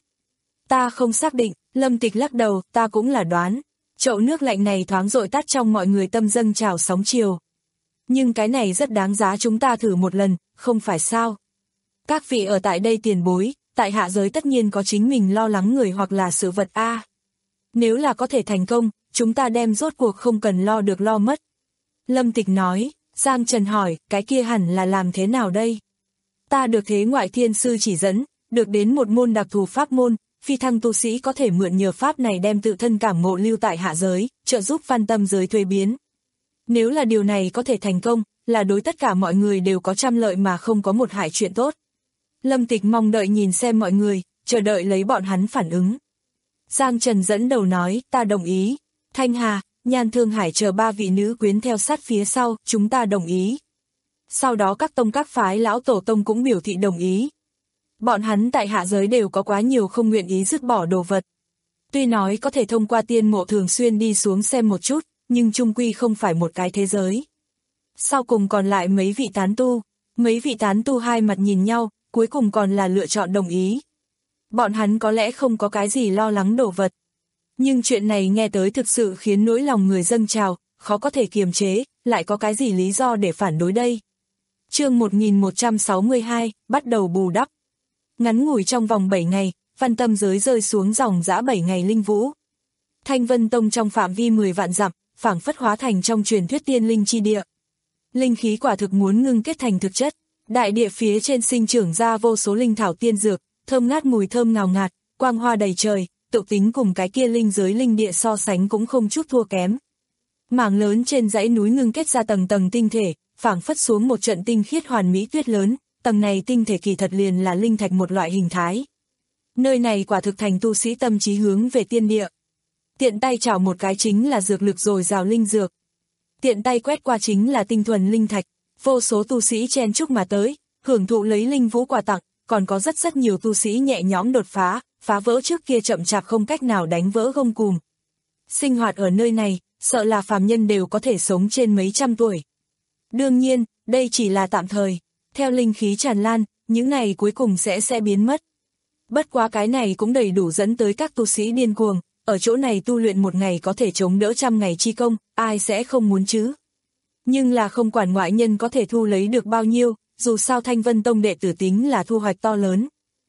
Ta không xác định, Lâm Tịch lắc đầu, ta cũng là đoán. Chậu nước lạnh này thoáng dội tắt trong mọi người tâm dâng trào sóng chiều. Nhưng cái này rất đáng giá chúng ta thử một lần, không phải sao? Các vị ở tại đây tiền bối, tại hạ giới tất nhiên có chính mình lo lắng người hoặc là sự vật a. Nếu là có thể thành công, chúng ta đem rốt cuộc không cần lo được lo mất. Lâm Tịch nói, Giang Trần hỏi, cái kia hẳn là làm thế nào đây? Ta được thế ngoại thiên sư chỉ dẫn, được đến một môn đặc thù pháp môn, phi thăng tu sĩ có thể mượn nhờ pháp này đem tự thân cảm ngộ lưu tại hạ giới, trợ giúp văn tâm giới thuế biến. Nếu là điều này có thể thành công, là đối tất cả mọi người đều có trăm lợi mà không có một hại chuyện tốt. Lâm Tịch mong đợi nhìn xem mọi người, chờ đợi lấy bọn hắn phản ứng. Giang Trần dẫn đầu nói, ta đồng ý. Thanh Hà, Nhan Thương Hải chờ ba vị nữ quyến theo sát phía sau, chúng ta đồng ý. Sau đó các tông các phái lão tổ tông cũng biểu thị đồng ý. Bọn hắn tại hạ giới đều có quá nhiều không nguyện ý dứt bỏ đồ vật. Tuy nói có thể thông qua tiên mộ thường xuyên đi xuống xem một chút, nhưng chung quy không phải một cái thế giới. Sau cùng còn lại mấy vị tán tu, mấy vị tán tu hai mặt nhìn nhau, cuối cùng còn là lựa chọn đồng ý. Bọn hắn có lẽ không có cái gì lo lắng đồ vật. Nhưng chuyện này nghe tới thực sự khiến nỗi lòng người dâng trào, khó có thể kiềm chế, lại có cái gì lý do để phản đối đây. Chương một nghìn một trăm sáu mươi hai, bắt đầu bù đắp. Ngắn ngủi trong vòng bảy ngày, văn tâm giới rơi xuống dòng dã bảy ngày linh vũ. Thanh Vân Tông trong phạm vi mười vạn dặm, phảng phất hóa thành trong truyền thuyết tiên linh chi địa. Linh khí quả thực muốn ngưng kết thành thực chất, đại địa phía trên sinh trưởng ra vô số linh thảo tiên dược, thơm ngát mùi thơm ngào ngạt, quang hoa đầy trời, tự tính cùng cái kia linh giới linh địa so sánh cũng không chút thua kém. Mảng lớn trên dãy núi ngưng kết ra tầng tầng tinh thể, phảng phất xuống một trận tinh khiết hoàn mỹ tuyết lớn, tầng này tinh thể kỳ thật liền là linh thạch một loại hình thái. Nơi này quả thực thành tu sĩ tâm trí hướng về tiên địa. Tiện tay chảo một cái chính là dược lực dồi dào linh dược. Tiện tay quét qua chính là tinh thuần linh thạch, vô số tu sĩ chen chúc mà tới, hưởng thụ lấy linh vũ quà tặng, còn có rất rất nhiều tu sĩ nhẹ nhõm đột phá, phá vỡ trước kia chậm chạp không cách nào đánh vỡ gông cùm. Sinh hoạt ở nơi này, sợ là phàm nhân đều có thể sống trên mấy trăm tuổi. Đương nhiên, đây chỉ là tạm thời, theo linh khí tràn lan, những này cuối cùng sẽ sẽ biến mất. Bất quá cái này cũng đầy đủ dẫn tới các tu sĩ điên cuồng, ở chỗ này tu luyện một ngày có thể chống đỡ trăm ngày chi công, ai sẽ không muốn chứ. Nhưng là không quản ngoại nhân có thể thu lấy được bao nhiêu, dù sao Thanh Vân Tông đệ tử tính là thu hoạch to lớn.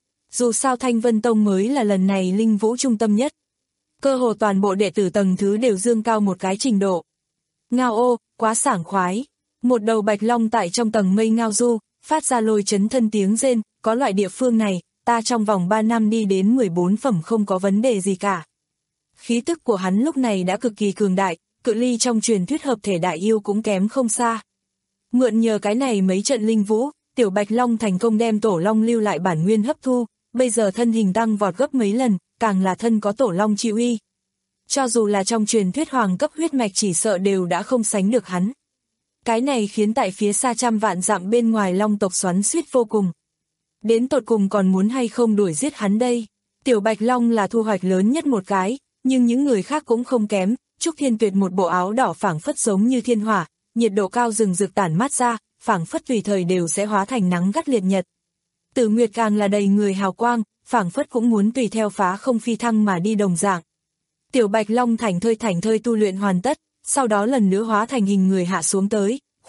Dù sao Thanh Vân Tông mới là lần này linh vũ trung tâm nhất. Cơ hồ toàn bộ đệ tử tầng thứ đều dương cao một cái trình độ. Ngao ô, quá sảng khoái. Một đầu bạch long tại trong tầng mây ngao du, phát ra lôi chấn thân tiếng rên, có loại địa phương này, ta trong vòng ba năm đi đến mười bốn phẩm không có vấn đề gì cả. Khí tức của hắn lúc này đã cực kỳ cường đại, cự ly trong truyền thuyết hợp thể đại yêu cũng kém không xa. Mượn nhờ cái này mấy trận linh vũ, tiểu bạch long thành công đem tổ long lưu lại bản nguyên hấp thu, bây giờ thân hình tăng vọt gấp mấy lần, càng là thân có tổ long chi uy. Cho dù là trong truyền thuyết hoàng cấp huyết mạch chỉ sợ đều đã không sánh được hắn. Cái này khiến tại phía xa trăm vạn dặm bên ngoài long tộc xoắn xuýt vô cùng. Đến tột cùng còn muốn hay không đuổi giết hắn đây. Tiểu bạch long là thu hoạch lớn nhất một cái, nhưng những người khác cũng không kém. Trúc Thiên Tuyệt một bộ áo đỏ phảng phất giống như thiên hỏa, nhiệt độ cao rừng rực tản mát ra, phảng phất tùy thời đều sẽ hóa thành nắng gắt liệt nhật. Tử Nguyệt càng là đầy người hào quang, phảng phất cũng muốn tùy theo phá không phi thăng mà đi đồng dạng. Tiểu Bạch Long thảnh thơi thảnh thơi tu luyện hoàn tất, sau đó lần nữa hóa thành hình người hạ xuống tới,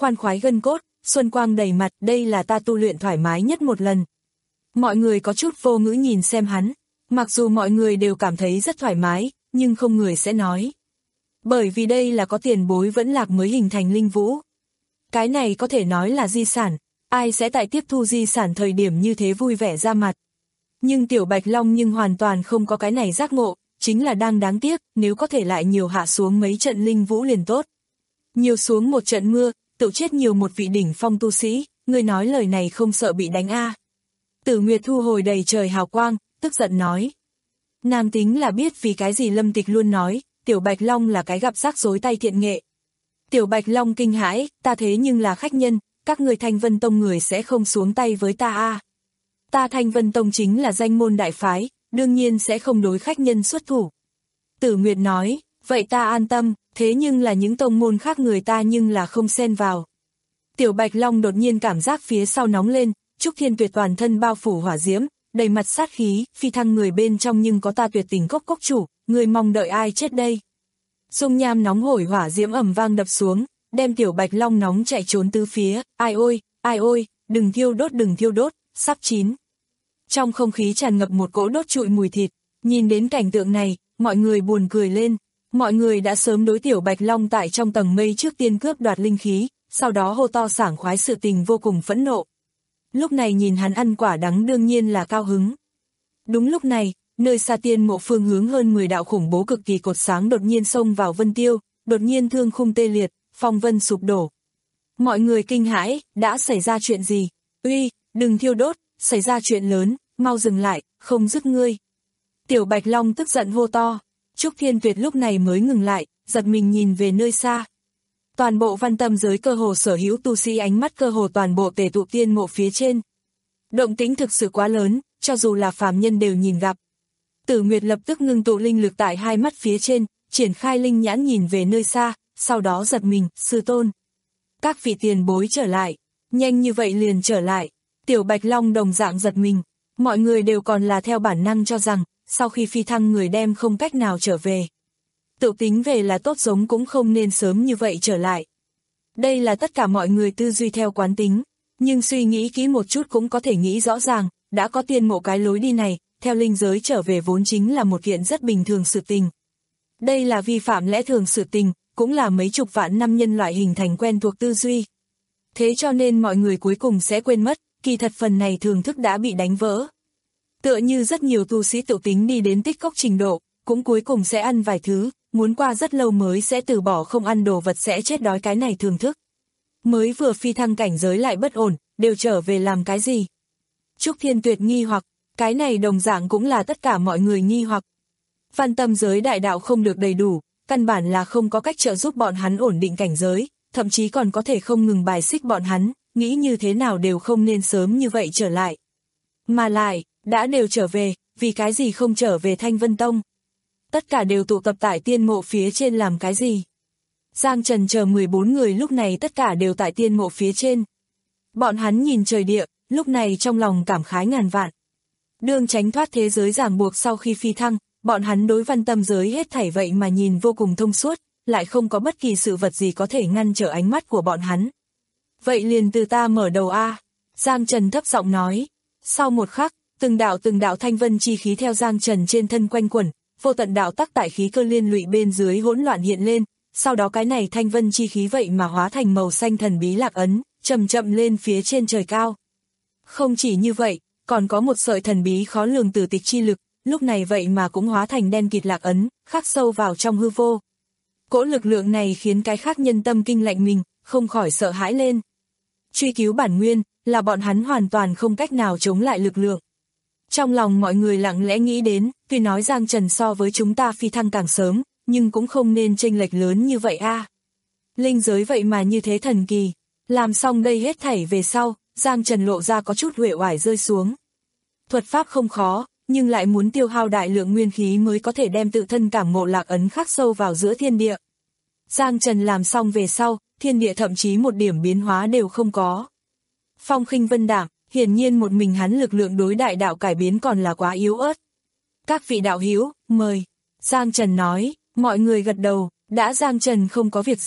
khoan khoái gân cốt, xuân quang đầy mặt, đây là ta tu luyện thoải mái nhất một lần. Mọi người có chút vô ngữ nhìn xem hắn, mặc dù mọi người đều cảm thấy rất thoải mái, nhưng không người sẽ nói. Bởi vì đây là có tiền bối vẫn lạc mới hình thành linh vũ. Cái này có thể nói là di sản, ai sẽ tại tiếp thu di sản thời điểm như thế vui vẻ ra mặt. Nhưng Tiểu Bạch Long nhưng hoàn toàn không có cái này giác ngộ, chính là đang đáng tiếc, nếu có thể lại nhiều hạ xuống mấy trận linh vũ liền tốt. Nhiều xuống một trận mưa, tự chết nhiều một vị đỉnh phong tu sĩ, người nói lời này không sợ bị đánh a? Tử Nguyệt thu hồi đầy trời hào quang, tức giận nói. Nam tính là biết vì cái gì Lâm Tịch luôn nói, Tiểu Bạch Long là cái gặp rắc rối tay thiện nghệ. Tiểu Bạch Long kinh hãi, ta thế nhưng là khách nhân, các người Thanh Vân Tông người sẽ không xuống tay với ta a. Ta Thanh Vân Tông chính là danh môn đại phái, đương nhiên sẽ không đối khách nhân xuất thủ. Tử Nguyệt nói, vậy ta an tâm, thế nhưng là những tông môn khác người ta nhưng là không xen vào. Tiểu Bạch Long đột nhiên cảm giác phía sau nóng lên, Trúc Thiên Tuyệt toàn thân bao phủ hỏa diễm, đầy mặt sát khí, phi thăng người bên trong nhưng có ta Tuyệt Tình Cốc cốc chủ, người mong đợi ai chết đây. Dung nham nóng hổi hỏa diễm ầm vang đập xuống, đem Tiểu Bạch Long nóng chạy trốn tứ phía, ai ôi, ai ôi, đừng thiêu đốt đừng thiêu đốt, sắp chín. Trong không khí tràn ngập một cỗ đốt trụi mùi thịt, nhìn đến cảnh tượng này, mọi người buồn cười lên, mọi người đã sớm đối Tiểu Bạch Long tại trong tầng mây trước tiên cướp đoạt linh khí, sau đó hô to sảng khoái sự tình vô cùng phẫn nộ. Lúc này nhìn hắn ăn quả đắng đương nhiên là cao hứng. Đúng lúc này, nơi xa tiên mộ phương hướng hơn mười đạo khủng bố cực kỳ cột sáng đột nhiên xông vào Vân Tiêu, đột nhiên thương khung tê liệt, phong vân sụp đổ. Mọi người kinh hãi, đã xảy ra chuyện gì? Uy, đừng thiêu đốt, xảy ra chuyện lớn, mau dừng lại, không dứt ngươi. Tiểu Bạch Long tức giận hô to, Trúc Thiên Tuyệt lúc này mới ngừng lại, giật mình nhìn về nơi xa. Toàn bộ Văn Tâm giới cơ hồ sở hữu tu sĩ ánh mắt cơ hồ toàn bộ tề tụ tiên mộ phía trên. Động tĩnh thực sự quá lớn, cho dù là phàm nhân đều nhìn gặp. Tử Nguyệt lập tức ngưng tụ linh lực tại hai mắt phía trên, triển khai linh nhãn nhìn về nơi xa, sau đó giật mình, sư tôn. Các vị tiền bối trở lại, nhanh như vậy liền trở lại. Tiểu Bạch Long đồng dạng giật mình, mọi người đều còn là theo bản năng cho rằng, sau khi phi thăng người đem không cách nào trở về. Tự tính về là tốt giống cũng không nên sớm như vậy trở lại. Đây là tất cả mọi người tư duy theo quán tính, nhưng suy nghĩ kỹ một chút cũng có thể nghĩ rõ ràng, đã có tiên mộ cái lối đi này, theo linh giới trở về vốn chính là một kiện rất bình thường sự tình. Đây là vi phạm lẽ thường sự tình, cũng là mấy chục vạn năm nhân loại hình thành quen thuộc tư duy. Thế cho nên mọi người cuối cùng sẽ quên mất, kỳ thật phần này thường thức đã bị đánh vỡ. Tựa như rất nhiều tu sĩ tự tính đi đến tích cốc trình độ, cũng cuối cùng sẽ ăn vài thứ, muốn qua rất lâu mới sẽ từ bỏ không ăn đồ vật sẽ chết đói cái này thường thức. Mới vừa phi thăng cảnh giới lại bất ổn, đều trở về làm cái gì? Trúc Thiên Tuyệt nghi hoặc, cái này đồng dạng cũng là tất cả mọi người nghi hoặc. Văn Tâm giới đại đạo không được đầy đủ, căn bản là không có cách trợ giúp bọn hắn ổn định cảnh giới, thậm chí còn có thể không ngừng bài xích bọn hắn, nghĩ như thế nào đều không nên sớm như vậy trở lại. Mà lại, đã đều trở về, vì cái gì không trở về Thanh Vân Tông? Tất cả đều tụ tập tại tiên mộ phía trên làm cái gì? Giang Trần chờ mười bốn người lúc này tất cả đều tại tiên mộ phía trên. Bọn hắn nhìn trời địa, lúc này trong lòng cảm khái ngàn vạn. Đương tránh thoát thế giới ràng buộc sau khi phi thăng, bọn hắn đối Văn Tâm giới hết thảy vậy mà nhìn vô cùng thông suốt, lại không có bất kỳ sự vật gì có thể ngăn trở ánh mắt của bọn hắn. Vậy liền từ ta mở đầu a. Giang Trần thấp giọng nói. Sau một khắc, từng đạo từng đạo thanh vân chi khí theo Giang Trần trên thân quanh quẩn, vô tận đạo tắc tại khí cơ liên lụy bên dưới hỗn loạn hiện lên, sau đó cái này thanh vân chi khí vậy mà hóa thành màu xanh thần bí lạc ấn, chậm chậm lên phía trên trời cao. Không chỉ như vậy, còn có một sợi thần bí khó lường tử tịch chi lực, lúc này vậy mà cũng hóa thành đen kịt lạc ấn, khắc sâu vào trong hư vô. Cỗ lực lượng này khiến cái khác nhân tâm kinh lạnh mình, không khỏi sợ hãi lên. Truy cứu bản nguyên, là bọn hắn hoàn toàn không cách nào chống lại lực lượng. Trong lòng mọi người lặng lẽ nghĩ đến, tuy nói Giang Trần so với chúng ta phi thăng càng sớm, nhưng cũng không nên chênh lệch lớn như vậy a. Linh giới vậy mà như thế thần kỳ. Làm xong đây hết thảy về sau, Giang Trần lộ ra có chút uể oải rơi xuống. Thuật pháp không khó, nhưng lại muốn tiêu hao đại lượng nguyên khí mới có thể đem tự thân cảm ngộ lạc ấn khắc sâu vào giữa thiên địa. Giang Trần làm xong về sau, thiên địa thậm chí một điểm biến hóa đều không có. Phong khinh vân đạm, hiển nhiên một mình hắn lực lượng đối đại đạo cải biến còn là quá yếu ớt. Các vị đạo hữu, mời. Giang Trần nói, mọi người gật đầu, đã Giang Trần không có việc gì,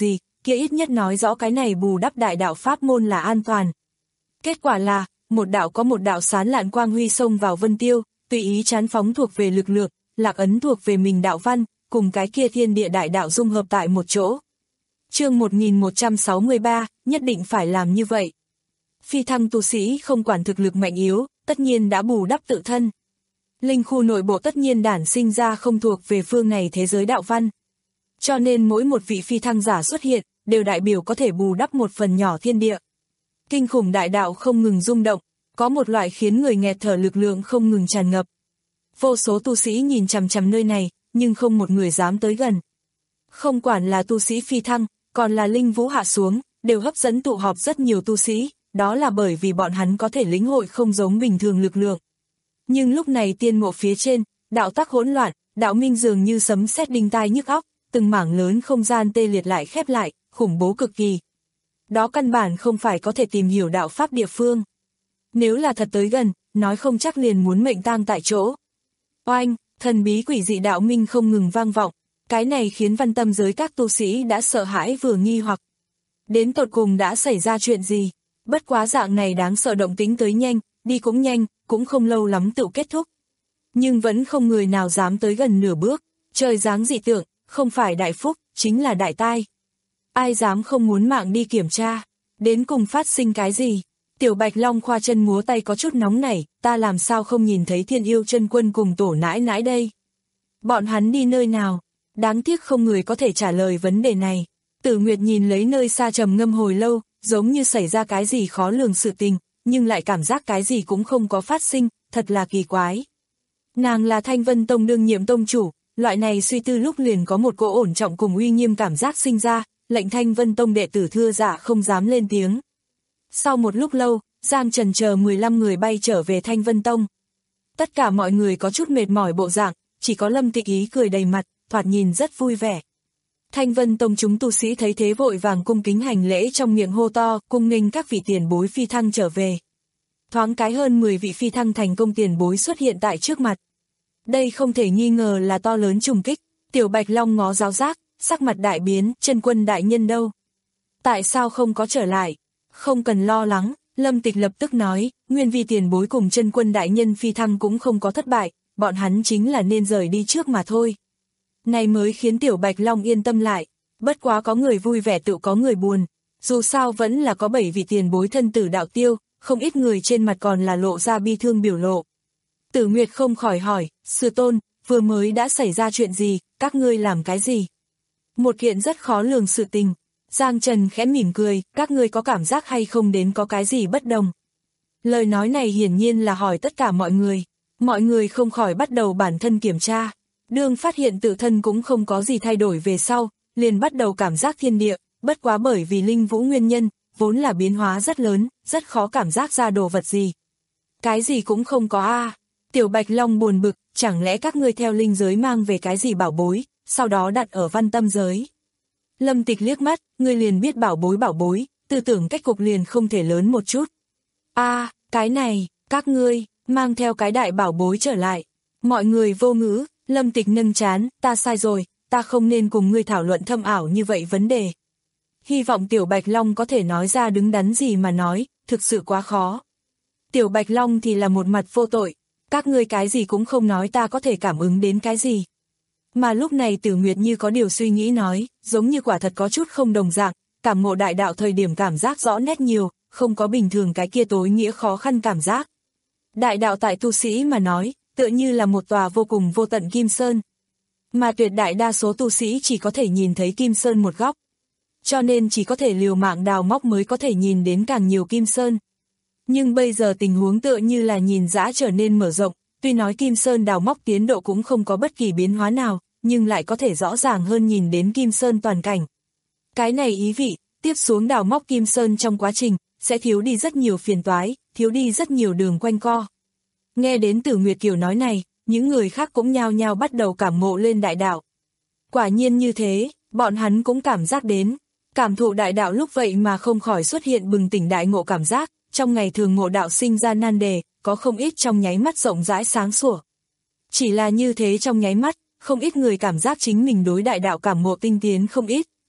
kia ít nhất nói rõ cái này bù đắp đại đạo pháp môn là an toàn. Kết quả là, một đạo có một đạo sán lạn quang huy xông vào Vân Tiêu, tùy ý chán phóng thuộc về lực lượng, lạc ấn thuộc về mình đạo văn, cùng cái kia thiên địa đại đạo dung hợp tại một chỗ. Chương một nghìn một trăm sáu mươi ba, nhất định phải làm như vậy. Phi thăng tu sĩ không quản thực lực mạnh yếu, tất nhiên đã bù đắp tự thân. Linh khu nội bộ tất nhiên đản sinh ra không thuộc về phương này thế giới đạo văn. Cho nên mỗi một vị phi thăng giả xuất hiện, đều đại biểu có thể bù đắp một phần nhỏ thiên địa. Kinh khủng đại đạo không ngừng rung động, có một loại khiến người nghẹt thở lực lượng không ngừng tràn ngập. Vô số tu sĩ nhìn chằm chằm nơi này, nhưng không một người dám tới gần. Không quản là tu sĩ phi thăng, còn là linh vũ hạ xuống, đều hấp dẫn tụ họp rất nhiều tu sĩ, đó là bởi vì bọn hắn có thể lĩnh hội không giống bình thường lực lượng. Nhưng lúc này tiên mộ phía trên, đạo tắc hỗn loạn, đạo minh dường như sấm sét đinh tai nhức óc, từng mảng lớn không gian tê liệt lại khép lại, khủng bố cực kỳ. Đó căn bản không phải có thể tìm hiểu đạo pháp địa phương. Nếu là thật tới gần, nói không chắc liền muốn mệnh tang tại chỗ. Oanh, thần bí quỷ dị đạo minh không ngừng vang vọng, cái này khiến văn tâm giới các tu sĩ đã sợ hãi vừa nghi hoặc. Đến tột cùng đã xảy ra chuyện gì? Bất quá dạng này đáng sợ động tĩnh tới nhanh, đi cũng nhanh, cũng không lâu lắm tự kết thúc. Nhưng vẫn không người nào dám tới gần nửa bước, trời giáng dị tượng, không phải đại phúc, chính là đại tai. Ai dám không muốn mạng đi kiểm tra, đến cùng phát sinh cái gì? Tiểu Bạch Long khoa chân múa tay có chút nóng nảy, ta làm sao không nhìn thấy Thiên Yêu Chân Quân cùng tổ nãi nãi đây? Bọn hắn đi nơi nào? Đáng tiếc không người có thể trả lời vấn đề này. Tử Nguyệt nhìn lấy nơi xa trầm ngâm hồi lâu, giống như xảy ra cái gì khó lường sự tình, nhưng lại cảm giác cái gì cũng không có phát sinh, thật là kỳ quái. Nàng là Thanh Vân Tông đương nhiệm tông chủ, loại này suy tư lúc liền có một cỗ ổn trọng cùng uy nghiêm cảm giác sinh ra, lệnh Thanh Vân Tông đệ tử thưa dạ không dám lên tiếng. Sau một lúc lâu, Giang Trần chờ mười lăm người bay trở về Thanh Vân Tông. Tất cả mọi người có chút mệt mỏi bộ dạng, chỉ có Lâm Tịch Ý cười đầy mặt, thoạt nhìn rất vui vẻ. Thanh Vân Tông chúng tu sĩ thấy thế vội vàng cung kính hành lễ trong miệng hô to, cung nghênh các vị tiền bối phi thăng trở về. Thoáng cái hơn mười vị phi thăng thành công tiền bối xuất hiện tại trước mặt. Đây không thể nghi ngờ là to lớn trùng kích, Tiểu Bạch Long ngó giáo giác, sắc mặt đại biến, Chân Quân đại nhân đâu? Tại sao không có trở lại? Không cần lo lắng, Lâm Tịch lập tức nói, nguyên vi tiền bối cùng Chân Quân đại nhân phi thăng cũng không có thất bại, bọn hắn chính là nên rời đi trước mà thôi. Này mới khiến Tiểu Bạch Long yên tâm lại, bất quá có người vui vẻ tự có người buồn, dù sao vẫn là có bảy vị tiền bối thân tử đạo tiêu, không ít người trên mặt còn là lộ ra bi thương biểu lộ. Tử Nguyệt không khỏi hỏi, sư tôn, vừa mới đã xảy ra chuyện gì, các ngươi làm cái gì? Một kiện rất khó lường sự tình. Giang Trần khẽ mỉm cười, các ngươi có cảm giác hay không đến có cái gì bất đồng? Lời nói này hiển nhiên là hỏi tất cả mọi người. Mọi người không khỏi bắt đầu bản thân kiểm tra. Đương phát hiện tự thân cũng không có gì thay đổi về sau, liền bắt đầu cảm giác thiên địa, bất quá bởi vì linh vũ nguyên nhân, vốn là biến hóa rất lớn, rất khó cảm giác ra đồ vật gì. Cái gì cũng không có a. À. Tiểu Bạch Long buồn bực, chẳng lẽ các ngươi theo linh giới mang về cái gì bảo bối, sau đó đặt ở văn tâm giới. Lâm Tịch liếc mắt, ngươi liền biết bảo bối bảo bối, tư tưởng cách cục liền không thể lớn một chút. A, à, cái này, các ngươi, mang theo cái đại bảo bối trở lại. Mọi người vô ngữ, Lâm Tịch nâng trán, ta sai rồi, ta không nên cùng ngươi thảo luận thâm ảo như vậy vấn đề. Hy vọng Tiểu Bạch Long có thể nói ra đứng đắn gì mà nói, thực sự quá khó. Tiểu Bạch Long thì là một mặt vô tội, các ngươi cái gì cũng không nói ta có thể cảm ứng đến cái gì. Mà lúc này Tử Nguyệt như có điều suy nghĩ nói, giống như quả thật có chút không đồng dạng, cảm ngộ đại đạo thời điểm cảm giác rõ nét nhiều, không có bình thường cái kia tối nghĩa khó khăn cảm giác. Đại đạo tại tu sĩ mà nói, tựa như là một tòa vô cùng vô tận Kim Sơn. Mà tuyệt đại đa số tu sĩ chỉ có thể nhìn thấy Kim Sơn một góc. Cho nên chỉ có thể liều mạng đào móc mới có thể nhìn đến càng nhiều Kim Sơn. Nhưng bây giờ tình huống tựa như là nhìn dã trở nên mở rộng, tuy nói Kim Sơn đào móc tiến độ cũng không có bất kỳ biến hóa nào, nhưng lại có thể rõ ràng hơn nhìn đến Kim Sơn toàn cảnh. Cái này ý vị, tiếp xuống đào móc Kim Sơn trong quá trình, sẽ thiếu đi rất nhiều phiền toái, thiếu đi rất nhiều đường quanh co. Nghe đến Tử Nguyệt Kiều nói này, những người khác cũng nhao nhao bắt đầu cảm ngộ lên đại đạo. Quả nhiên như thế, bọn hắn cũng cảm giác đến, cảm thụ đại đạo lúc vậy mà không khỏi xuất hiện bừng tỉnh đại ngộ cảm giác, trong ngày thường ngộ đạo sinh ra nan đề, có không ít trong nháy mắt rộng rãi sáng sủa. Chỉ là như thế trong nháy mắt, không ít người cảm giác chính mình đối đại đạo cảm ngộ tinh tiến không ít,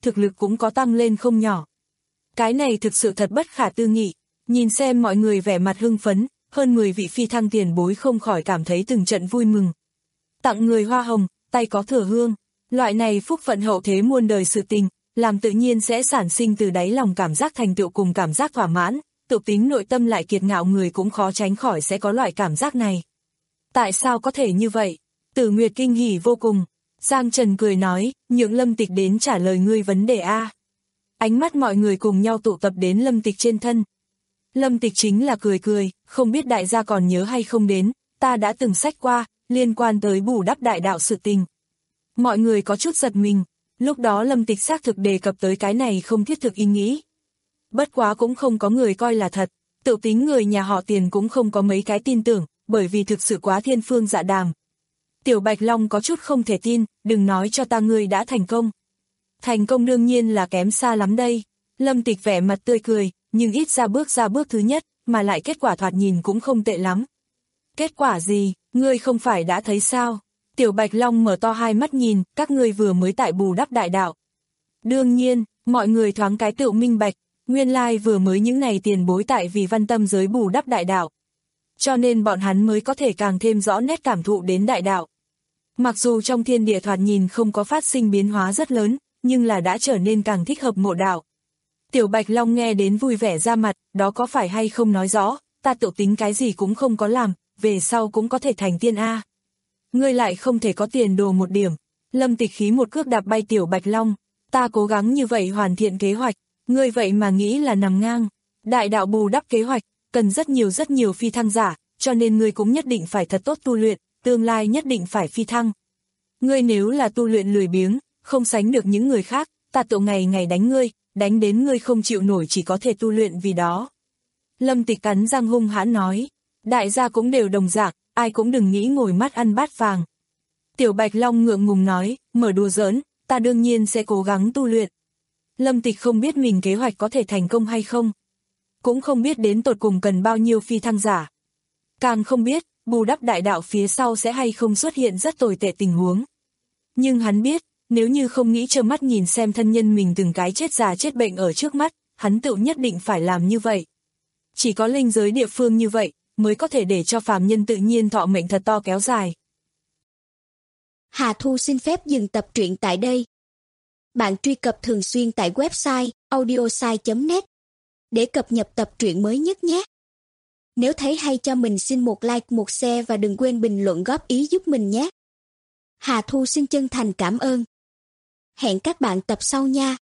thực lực cũng có tăng lên không nhỏ. Cái này thực sự thật bất khả tư nghị, nhìn xem mọi người vẻ mặt hưng phấn, hơn mười vị phi thăng tiền bối không khỏi cảm thấy từng trận vui mừng. Tặng người hoa hồng, tay có thừa hương, loại này phúc phận hậu thế muôn đời sự tình, làm tự nhiên sẽ sản sinh từ đáy lòng cảm giác thành tựu cùng cảm giác thỏa mãn, tự tính nội tâm lại kiệt ngạo người cũng khó tránh khỏi sẽ có loại cảm giác này. Tại sao có thể như vậy? Tử Nguyệt kinh hỉ vô cùng. Giang Trần cười nói, nhượng Lâm Tịch đến trả lời ngươi vấn đề a. Ánh mắt mọi người cùng nhau tụ tập đến Lâm Tịch trên thân. Lâm Tịch chính là cười cười, không biết đại gia còn nhớ hay không đến, ta đã từng sách qua, liên quan tới bù đắp đại đạo sự tình. Mọi người có chút giật mình, lúc đó Lâm Tịch xác thực đề cập tới cái này không thiết thực ý nghĩ. Bất quá cũng không có người coi là thật, tự tính người nhà họ Tiền cũng không có mấy cái tin tưởng, bởi vì thực sự quá thiên phương dạ đàm. Tiểu Bạch Long có chút không thể tin, đừng nói cho ta ngươi đã thành công. Thành công đương nhiên là kém xa lắm đây. Lâm Tịch vẻ mặt tươi cười, nhưng ít ra bước ra bước thứ nhất, mà lại kết quả thoạt nhìn cũng không tệ lắm. Kết quả gì, ngươi không phải đã thấy sao? Tiểu Bạch Long mở to hai mắt nhìn, các ngươi vừa mới tại bù đắp đại đạo. Đương nhiên, mọi người thoáng cái tự minh bạch, nguyên lai vừa mới những này tiền bối tại vì văn tâm giới bù đắp đại đạo. Cho nên bọn hắn mới có thể càng thêm rõ nét cảm thụ đến đại đạo. Mặc dù trong thiên địa thoạt nhìn không có phát sinh biến hóa rất lớn, nhưng là đã trở nên càng thích hợp mộ đạo. Tiểu Bạch Long nghe đến vui vẻ ra mặt, đó có phải hay không nói rõ, ta tự tính cái gì cũng không có làm, về sau cũng có thể thành tiên A. Ngươi lại không thể có tiền đồ một điểm. Lâm Tịch khí một cước đạp bay Tiểu Bạch Long, ta cố gắng như vậy hoàn thiện kế hoạch, ngươi vậy mà nghĩ là nằm ngang. Đại đạo bù đắp kế hoạch, cần rất nhiều rất nhiều phi thăng giả, cho nên ngươi cũng nhất định phải thật tốt tu luyện, tương lai nhất định phải phi thăng. Ngươi nếu là tu luyện lười biếng, không sánh được những người khác, ta tự ngày ngày đánh ngươi, đánh đến ngươi không chịu nổi chỉ có thể tu luyện vì đó. Lâm Tịch cắn răng hung hãn nói, đại gia cũng đều đồng dạng, ai cũng đừng nghĩ ngồi mắt ăn bát vàng. Tiểu Bạch Long ngượng ngùng nói, mở đùa giỡn, ta đương nhiên sẽ cố gắng tu luyện. Lâm Tịch không biết mình kế hoạch có thể thành công hay không. Cũng không biết đến tột cùng cần bao nhiêu phi thăng giả. Càng không biết, bù đắp đại đạo phía sau sẽ hay không xuất hiện rất tồi tệ tình huống. Nhưng hắn biết, nếu như không nghĩ trơ mắt nhìn xem thân nhân mình từng cái chết già chết bệnh ở trước mắt, hắn tự nhất định phải làm như vậy. Chỉ có linh giới địa phương như vậy, mới có thể để cho phàm nhân tự nhiên thọ mệnh thật to kéo dài. Hà Thu xin phép dừng tập truyện tại đây. Bạn truy cập thường xuyên tại website audiosai chấm net để cập nhật tập truyện mới nhất nhé. Nếu thấy hay cho mình xin một like, một share và đừng quên bình luận góp ý giúp mình nhé. Hà Thu xin chân thành cảm ơn. Hẹn các bạn tập sau nha.